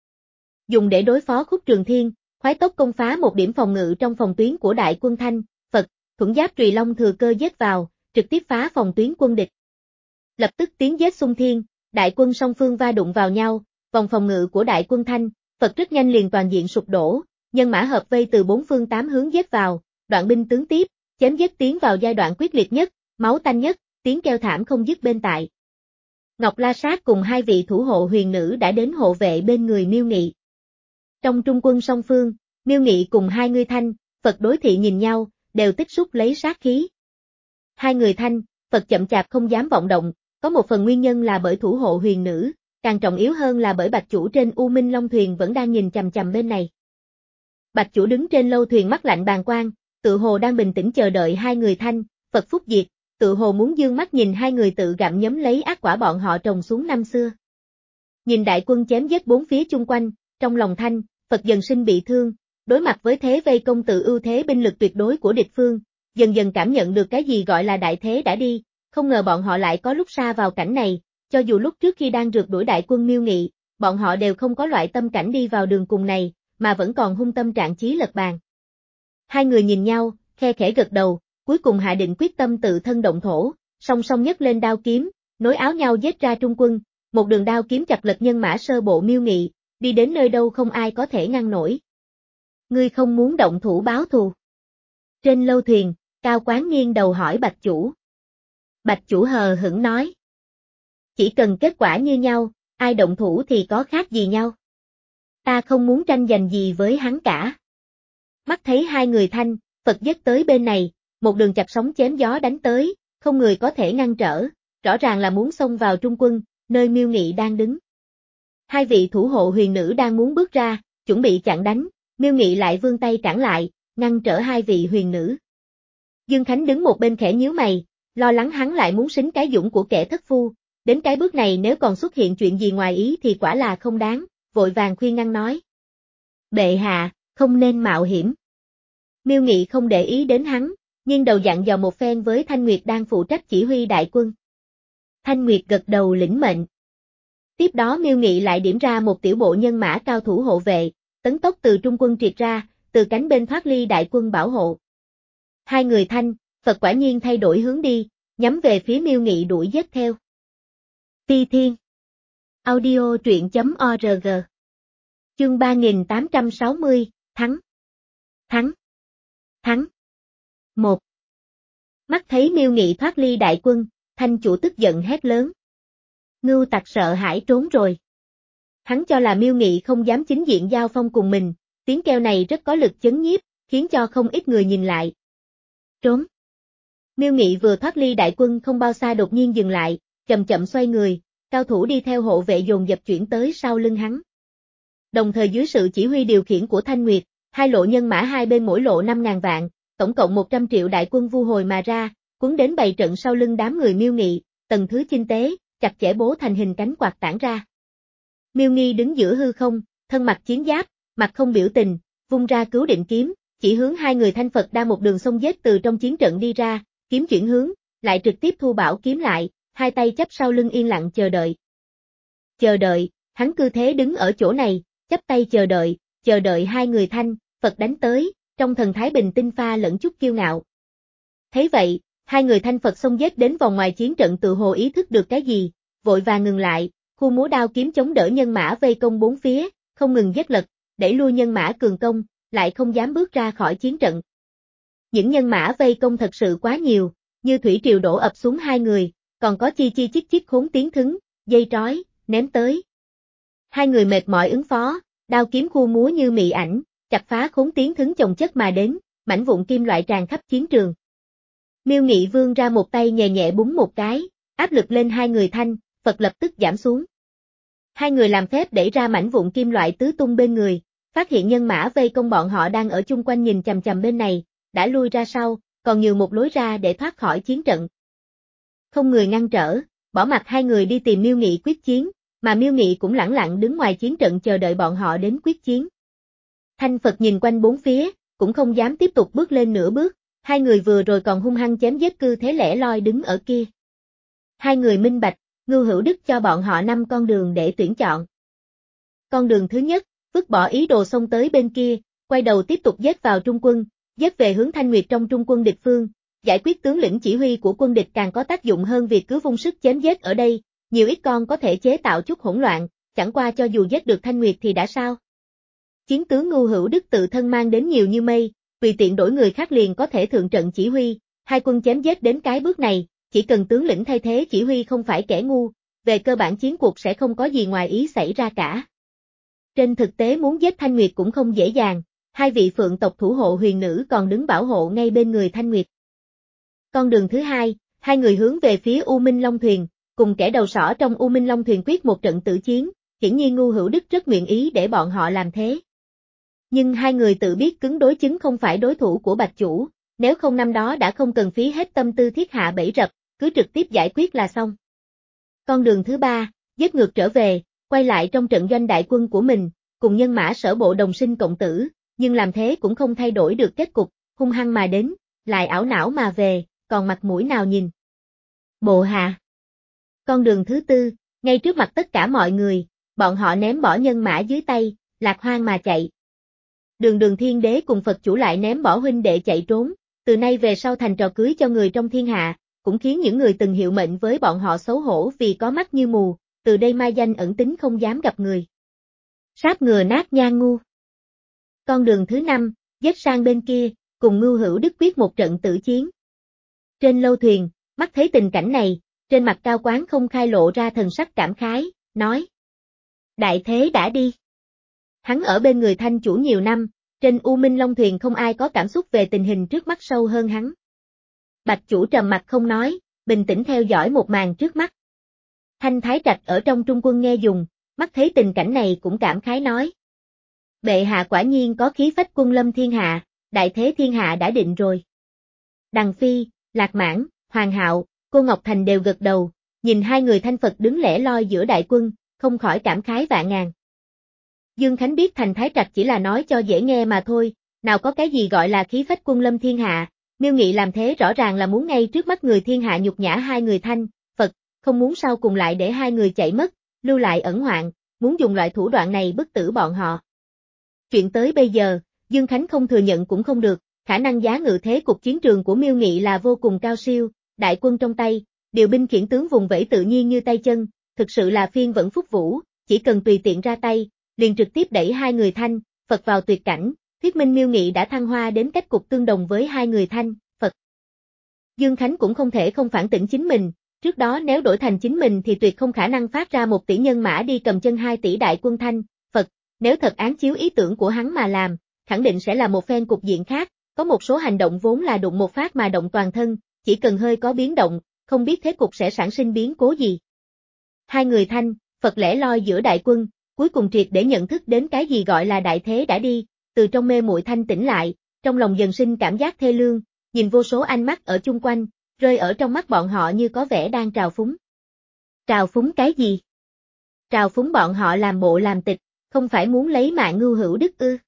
Dùng để đối phó Khúc Trường Thiên, khoái tốc công phá một điểm phòng ngự trong phòng tuyến của đại quân Thanh, Phật, thuẫn giáp Trùy Long thừa cơ giết vào, trực tiếp phá phòng tuyến quân địch. Lập tức tiến giết xung thiên, đại quân song phương va đụng vào nhau, vòng phòng ngự của đại quân Thanh, Phật rất nhanh liền toàn diện sụp đổ, nhân mã hợp vây từ bốn phương tám hướng giết vào, đoạn binh tướng tiếp, chém giết tiến vào giai đoạn quyết liệt nhất, máu tanh nhất, tiếng kêu thảm không dứt bên tại. Ngọc La Sát cùng hai vị thủ hộ huyền nữ đã đến hộ vệ bên người Miêu Nghị. Trong trung quân song phương, Miêu Nghị cùng hai người Thanh, Phật đối thị nhìn nhau, đều tích xúc lấy sát khí. Hai người Thanh, Phật chậm chạp không dám vọng động, có một phần nguyên nhân là bởi thủ hộ huyền nữ, càng trọng yếu hơn là bởi Bạch Chủ trên U Minh Long thuyền vẫn đang nhìn chằm chằm bên này. Bạch Chủ đứng trên lâu thuyền mắt lạnh bàng quan, tự hồ đang bình tĩnh chờ đợi hai người Thanh, Phật phúc diệt, tự hồ muốn dương mắt nhìn hai người tự gặm nhấm lấy ác quả bọn họ trồng xuống năm xưa. Nhìn đại quân chém giết bốn phía chung quanh, trong lòng Thanh, Phật dần sinh bị thương, đối mặt với thế vây công tự ưu thế binh lực tuyệt đối của địch phương, dần dần cảm nhận được cái gì gọi là đại thế đã đi, không ngờ bọn họ lại có lúc xa vào cảnh này, cho dù lúc trước khi đang rượt đuổi đại quân Miêu Nghị, bọn họ đều không có loại tâm cảnh đi vào đường cùng này, mà vẫn còn hung tâm trạng chí lật bàn. Hai người nhìn nhau, khe khẽ gật đầu, cuối cùng hạ định quyết tâm tự thân động thổ, song song nhấc lên đao kiếm, nối áo nhau giết ra trung quân, một đường đao kiếm chặt lật nhân mã sơ bộ Miêu Nghị, đi đến nơi đâu không ai có thể ngăn nổi. Ngươi không muốn động thủ báo thù. Trên lâu thuyền, Cao Quán nghiêng đầu hỏi Bạch Chủ. Bạch Chủ hờ hững nói. Chỉ cần kết quả như nhau, ai động thủ thì có khác gì nhau. Ta không muốn tranh giành gì với hắn cả. Mắt thấy hai người Thanh, Phật dứt tới bên này, một đường chặt sóng chém gió đánh tới, không người có thể ngăn trở, rõ ràng là muốn xông vào trung quân, nơi Miêu Nghị đang đứng. Hai vị thủ hộ huyền nữ đang muốn bước ra, chuẩn bị chặn đánh, Miêu Nghị lại vươn tay cản lại, ngăn trở hai vị huyền nữ. Dương Khánh đứng một bên khẽ nhíu mày, lo lắng hắn lại muốn xính cái dũng của kẻ thất phu, đến cái bước này nếu còn xuất hiện chuyện gì ngoài ý thì quả là không đáng, vội vàng khuyên ngăn nói. Bệ hạ, không nên mạo hiểm. Miêu Nghị không để ý đến hắn, nhưng đầu dặn dò một phen với Thanh Nguyệt đang phụ trách chỉ huy đại quân. Thanh Nguyệt gật đầu lĩnh mệnh. Tiếp đó Miêu Nghị lại điểm ra một tiểu bộ nhân mã cao thủ hộ vệ, tấn tốc từ trung quân triệt ra, từ cánh bên thoát ly đại quân bảo hộ. Hai người Thanh, Phật quả nhiên thay đổi hướng đi, nhắm về phía Miêu Nghị đuổi giết theo. Phi Thiên Audio truyện chấm org Chương ba nghìn tám trăm sáu mươi, Thắng Thắng Thắng một Mắt thấy Miêu Nghị thoát ly đại quân, Thanh Chủ tức giận hét lớn. Ngưu tặc sợ hãi trốn rồi. Hắn cho là Miêu Nghị không dám chính diện giao phong cùng mình, tiếng kêu này rất có lực chấn nhiếp, khiến cho không ít người nhìn lại. Trốn. Miêu Nghị vừa thoát ly đại quân không bao xa đột nhiên dừng lại, chậm chậm xoay người, cao thủ đi theo hộ vệ dồn dập chuyển tới sau lưng hắn. Đồng thời dưới sự chỉ huy điều khiển của Thanh Nguyệt, hai lộ nhân mã hai bên mỗi lộ năm ngàn vạn, tổng cộng một trăm triệu đại quân vu hồi mà ra, cuốn đến bày trận sau lưng đám người Miêu Nghị, tầng thứ chinh tế, chặt chẽ bố thành hình cánh quạt tản ra. Miêu Nghi đứng giữa hư không, thân mặc chiến giáp, mặt không biểu tình, vung ra cứu định kiếm, chỉ hướng hai người Thanh Phật đang một đường xông giết từ trong chiến trận đi ra, kiếm chuyển hướng, lại trực tiếp thu bảo kiếm lại, hai tay chắp sau lưng yên lặng chờ đợi. Chờ đợi, hắn cứ thế đứng ở chỗ này, chắp tay chờ đợi, chờ đợi hai người Thanh, Phật đánh tới, trong thần thái bình tinh pha lẫn chút kiêu ngạo. Thấy vậy, hai người Thanh Phật xông giết đến vòng ngoài chiến trận tự hồ ý thức được cái gì, vội vàng ngừng lại, khu múa đao kiếm chống đỡ nhân mã vây công bốn phía, không ngừng giết lật, đẩy lui nhân mã cường công, lại không dám bước ra khỏi chiến trận. Những nhân mã vây công thật sự quá nhiều, như thủy triều đổ ập xuống hai người, còn có chi chi chích chích khốn tiếng thứng, dây trói, ném tới. Hai người mệt mỏi ứng phó, đao kiếm khu múa như mị ảnh, chặt phá khốn tiếng thứng chồng chất mà đến, mảnh vụn kim loại tràn khắp chiến trường. Miêu Nghị vươn ra một tay nhẹ nhẹ búng một cái, áp lực lên hai người Thanh, Phật lập tức giảm xuống. Hai người làm phép đẩy ra mảnh vụn kim loại tứ tung bên người, phát hiện nhân mã vây công bọn họ đang ở chung quanh nhìn chằm chằm bên này, đã lui ra sau, còn nhiều một lối ra để thoát khỏi chiến trận. Không người ngăn trở, bỏ mặc hai người đi tìm Miêu Nghị quyết chiến, mà Miêu Nghị cũng lẳng lặng đứng ngoài chiến trận chờ đợi bọn họ đến quyết chiến. Thanh Phật nhìn quanh bốn phía, cũng không dám tiếp tục bước lên nửa bước, hai người vừa rồi còn hung hăng chém giết cư thế lẻ loi đứng ở kia. Hai người minh bạch, Ngưu Hữu Đức cho bọn họ năm con đường để tuyển chọn. Con đường thứ nhất, vứt bỏ ý đồ xông tới bên kia, quay đầu tiếp tục giết vào trung quân, giết về hướng Thanh Nguyệt trong trung quân địch phương, giải quyết tướng lĩnh chỉ huy của quân địch càng có tác dụng hơn việc cứ vung sức chém giết ở đây, nhiều ít con có thể chế tạo chút hỗn loạn, chẳng qua cho dù giết được Thanh Nguyệt thì đã sao. Chiến tướng Ngưu Hữu Đức tự thân mang đến nhiều như mây, tùy tiện đổi người khác liền có thể thượng trận chỉ huy, hai quân chém giết đến cái bước này, chỉ cần tướng lĩnh thay thế chỉ huy không phải kẻ ngu, về cơ bản chiến cuộc sẽ không có gì ngoài ý xảy ra cả. Trên thực tế muốn giết Thanh Nguyệt cũng không dễ dàng, hai vị phượng tộc thủ hộ huyền nữ còn đứng bảo hộ ngay bên người Thanh Nguyệt. Con đường thứ hai, hai người hướng về phía U Minh Long Thuyền, cùng kẻ đầu sỏ trong U Minh Long Thuyền quyết một trận tử chiến, hiển nhiên Ngưu Hữu Đức rất nguyện ý để bọn họ làm thế. Nhưng hai người tự biết cứng đối chứng không phải đối thủ của Bạch Chủ, nếu không năm đó đã không cần phí hết tâm tư thiết hạ bẫy rập, cứ trực tiếp giải quyết là xong. Con đường thứ ba, giết ngược trở về, quay lại trong trận doanh đại quân của mình, cùng nhân mã sở bộ đồng sinh cộng tử, nhưng làm thế cũng không thay đổi được kết cục, hung hăng mà đến, lại ảo não mà về, còn mặt mũi nào nhìn. Bộ hạ. Con đường thứ tư, ngay trước mặt tất cả mọi người, bọn họ ném bỏ nhân mã dưới tay, lạc hoang mà chạy. Đường Đường Thiên Đế cùng Phật Chủ lại ném bỏ huynh đệ chạy trốn, từ nay về sau thành trò cưới cho người trong thiên hạ, cũng khiến những người từng hiệu mệnh với bọn họ xấu hổ vì có mắt như mù, từ đây mai danh ẩn tính không dám gặp người. Sáp ngừa nát nhang ngu. Con đường thứ năm, dắt sang bên kia, cùng Ngưu Hữu Đức quyết một trận tử chiến. Trên lâu thuyền, mắt thấy tình cảnh này, trên mặt Cao Quán không khai lộ ra thần sắc cảm khái, nói. Đại thế đã đi. Hắn ở bên người Thanh Chủ nhiều năm, trên U Minh Long Thuyền không ai có cảm xúc về tình hình trước mắt sâu hơn hắn. Bạch Chủ trầm mặt không nói, bình tĩnh theo dõi một màn trước mắt. Thanh Thái Trạch ở trong trung quân nghe dùng, mắt thấy tình cảnh này cũng cảm khái nói. Bệ hạ quả nhiên có khí phách quân lâm thiên hạ, đại thế thiên hạ đã định rồi. Đằng Phi, Lạc Mãn, Hoàng Hạo, cô Ngọc Thành đều gật đầu, nhìn hai người Thanh Phật đứng lẻ loi giữa đại quân, không khỏi cảm khái vạn ngàn. Dương Khánh biết Thành Thái Trạch chỉ là nói cho dễ nghe mà thôi, nào có cái gì gọi là khí phách quân lâm thiên hạ, Miêu Nghị làm thế rõ ràng là muốn ngay trước mắt người thiên hạ nhục nhã hai người Thanh, Phật, không muốn sau cùng lại để hai người chạy mất, lưu lại ẩn hoạn, muốn dùng loại thủ đoạn này bức tử bọn họ. Chuyện tới bây giờ, Dương Khánh không thừa nhận cũng không được, khả năng giá ngự thế cục chiến trường của Miêu Nghị là vô cùng cao siêu, đại quân trong tay, điều binh khiển tướng vùng vẫy tự nhiên như tay chân, thực sự là phiên vẫn phúc vũ, chỉ cần tùy tiện ra tay, liền trực tiếp đẩy hai người Thanh, Phật vào tuyệt cảnh, thuyết minh Miêu Nghị đã thăng hoa đến cách cục tương đồng với hai người Thanh, Phật. Dương Khánh cũng không thể không phản tỉnh chính mình, trước đó nếu đổi thành chính mình thì tuyệt không khả năng phát ra một tỷ nhân mã đi cầm chân hai tỷ đại quân Thanh, Phật, nếu thật án chiếu ý tưởng của hắn mà làm, khẳng định sẽ là một phen cục diện khác, có một số hành động vốn là đụng một phát mà động toàn thân, chỉ cần hơi có biến động, không biết thế cục sẽ sản sinh biến cố gì. Hai người Thanh, Phật lẻ loi giữa đại quân, cuối cùng triệt để nhận thức đến cái gì gọi là đại thế đã đi, từ trong mê muội thanh tỉnh lại, trong lòng dần sinh cảm giác thê lương, nhìn vô số ánh mắt ở chung quanh, rơi ở trong mắt bọn họ như có vẻ đang trào phúng. Trào phúng cái gì? Trào phúng bọn họ làm bộ làm tịch, không phải muốn lấy mạng Ngưu Hữu Đức ư?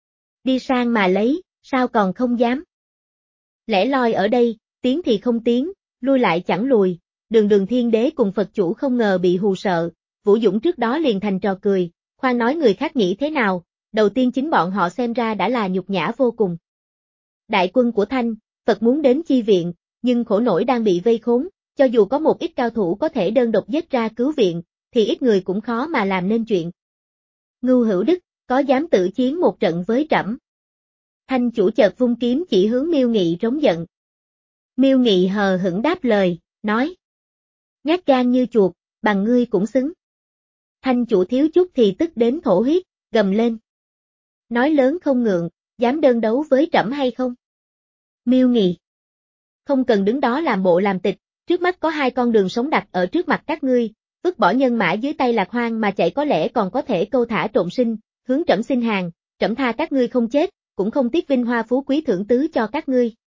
Đi sang mà lấy, sao còn không dám? Lẻ loi ở đây, tiến thì không tiến, lui lại chẳng lùi, Đường Đường Thiên Đế cùng Phật chủ không ngờ bị hù sợ, Vũ Dũng trước đó liền thành trò cười, khoan nói người khác nghĩ thế nào, đầu tiên chính bọn họ xem ra đã là nhục nhã vô cùng. Đại quân của Thanh, Phật muốn đến chi viện, nhưng khổ nổi đang bị vây khốn, cho dù có một ít cao thủ có thể đơn độc giết ra cứu viện, thì ít người cũng khó mà làm nên chuyện. Ngưu Hữu Đức, có dám tự chiến một trận với trẫm? Thanh chủ chợt vung kiếm chỉ hướng Miêu Nghị rống giận. Miêu Nghị hờ hững đáp lời, nói. Nhát gan như chuột, bằng ngươi cũng xứng. Thanh chủ thiếu chút thì tức đến thổ huyết, gầm lên. Nói lớn không ngượng, dám đơn đấu với trẫm hay không? Miêu Nghị. Không cần đứng đó làm bộ làm tịch, trước mắt có hai con đường sống đặt ở trước mặt các ngươi, vứt bỏ nhân mã dưới tay Lạc Hoang mà chạy có lẽ còn có thể câu thả trộn sinh, hướng trẫm xin hàng, trẫm tha các ngươi không chết, cũng không tiếc vinh hoa phú quý thưởng tứ cho các ngươi.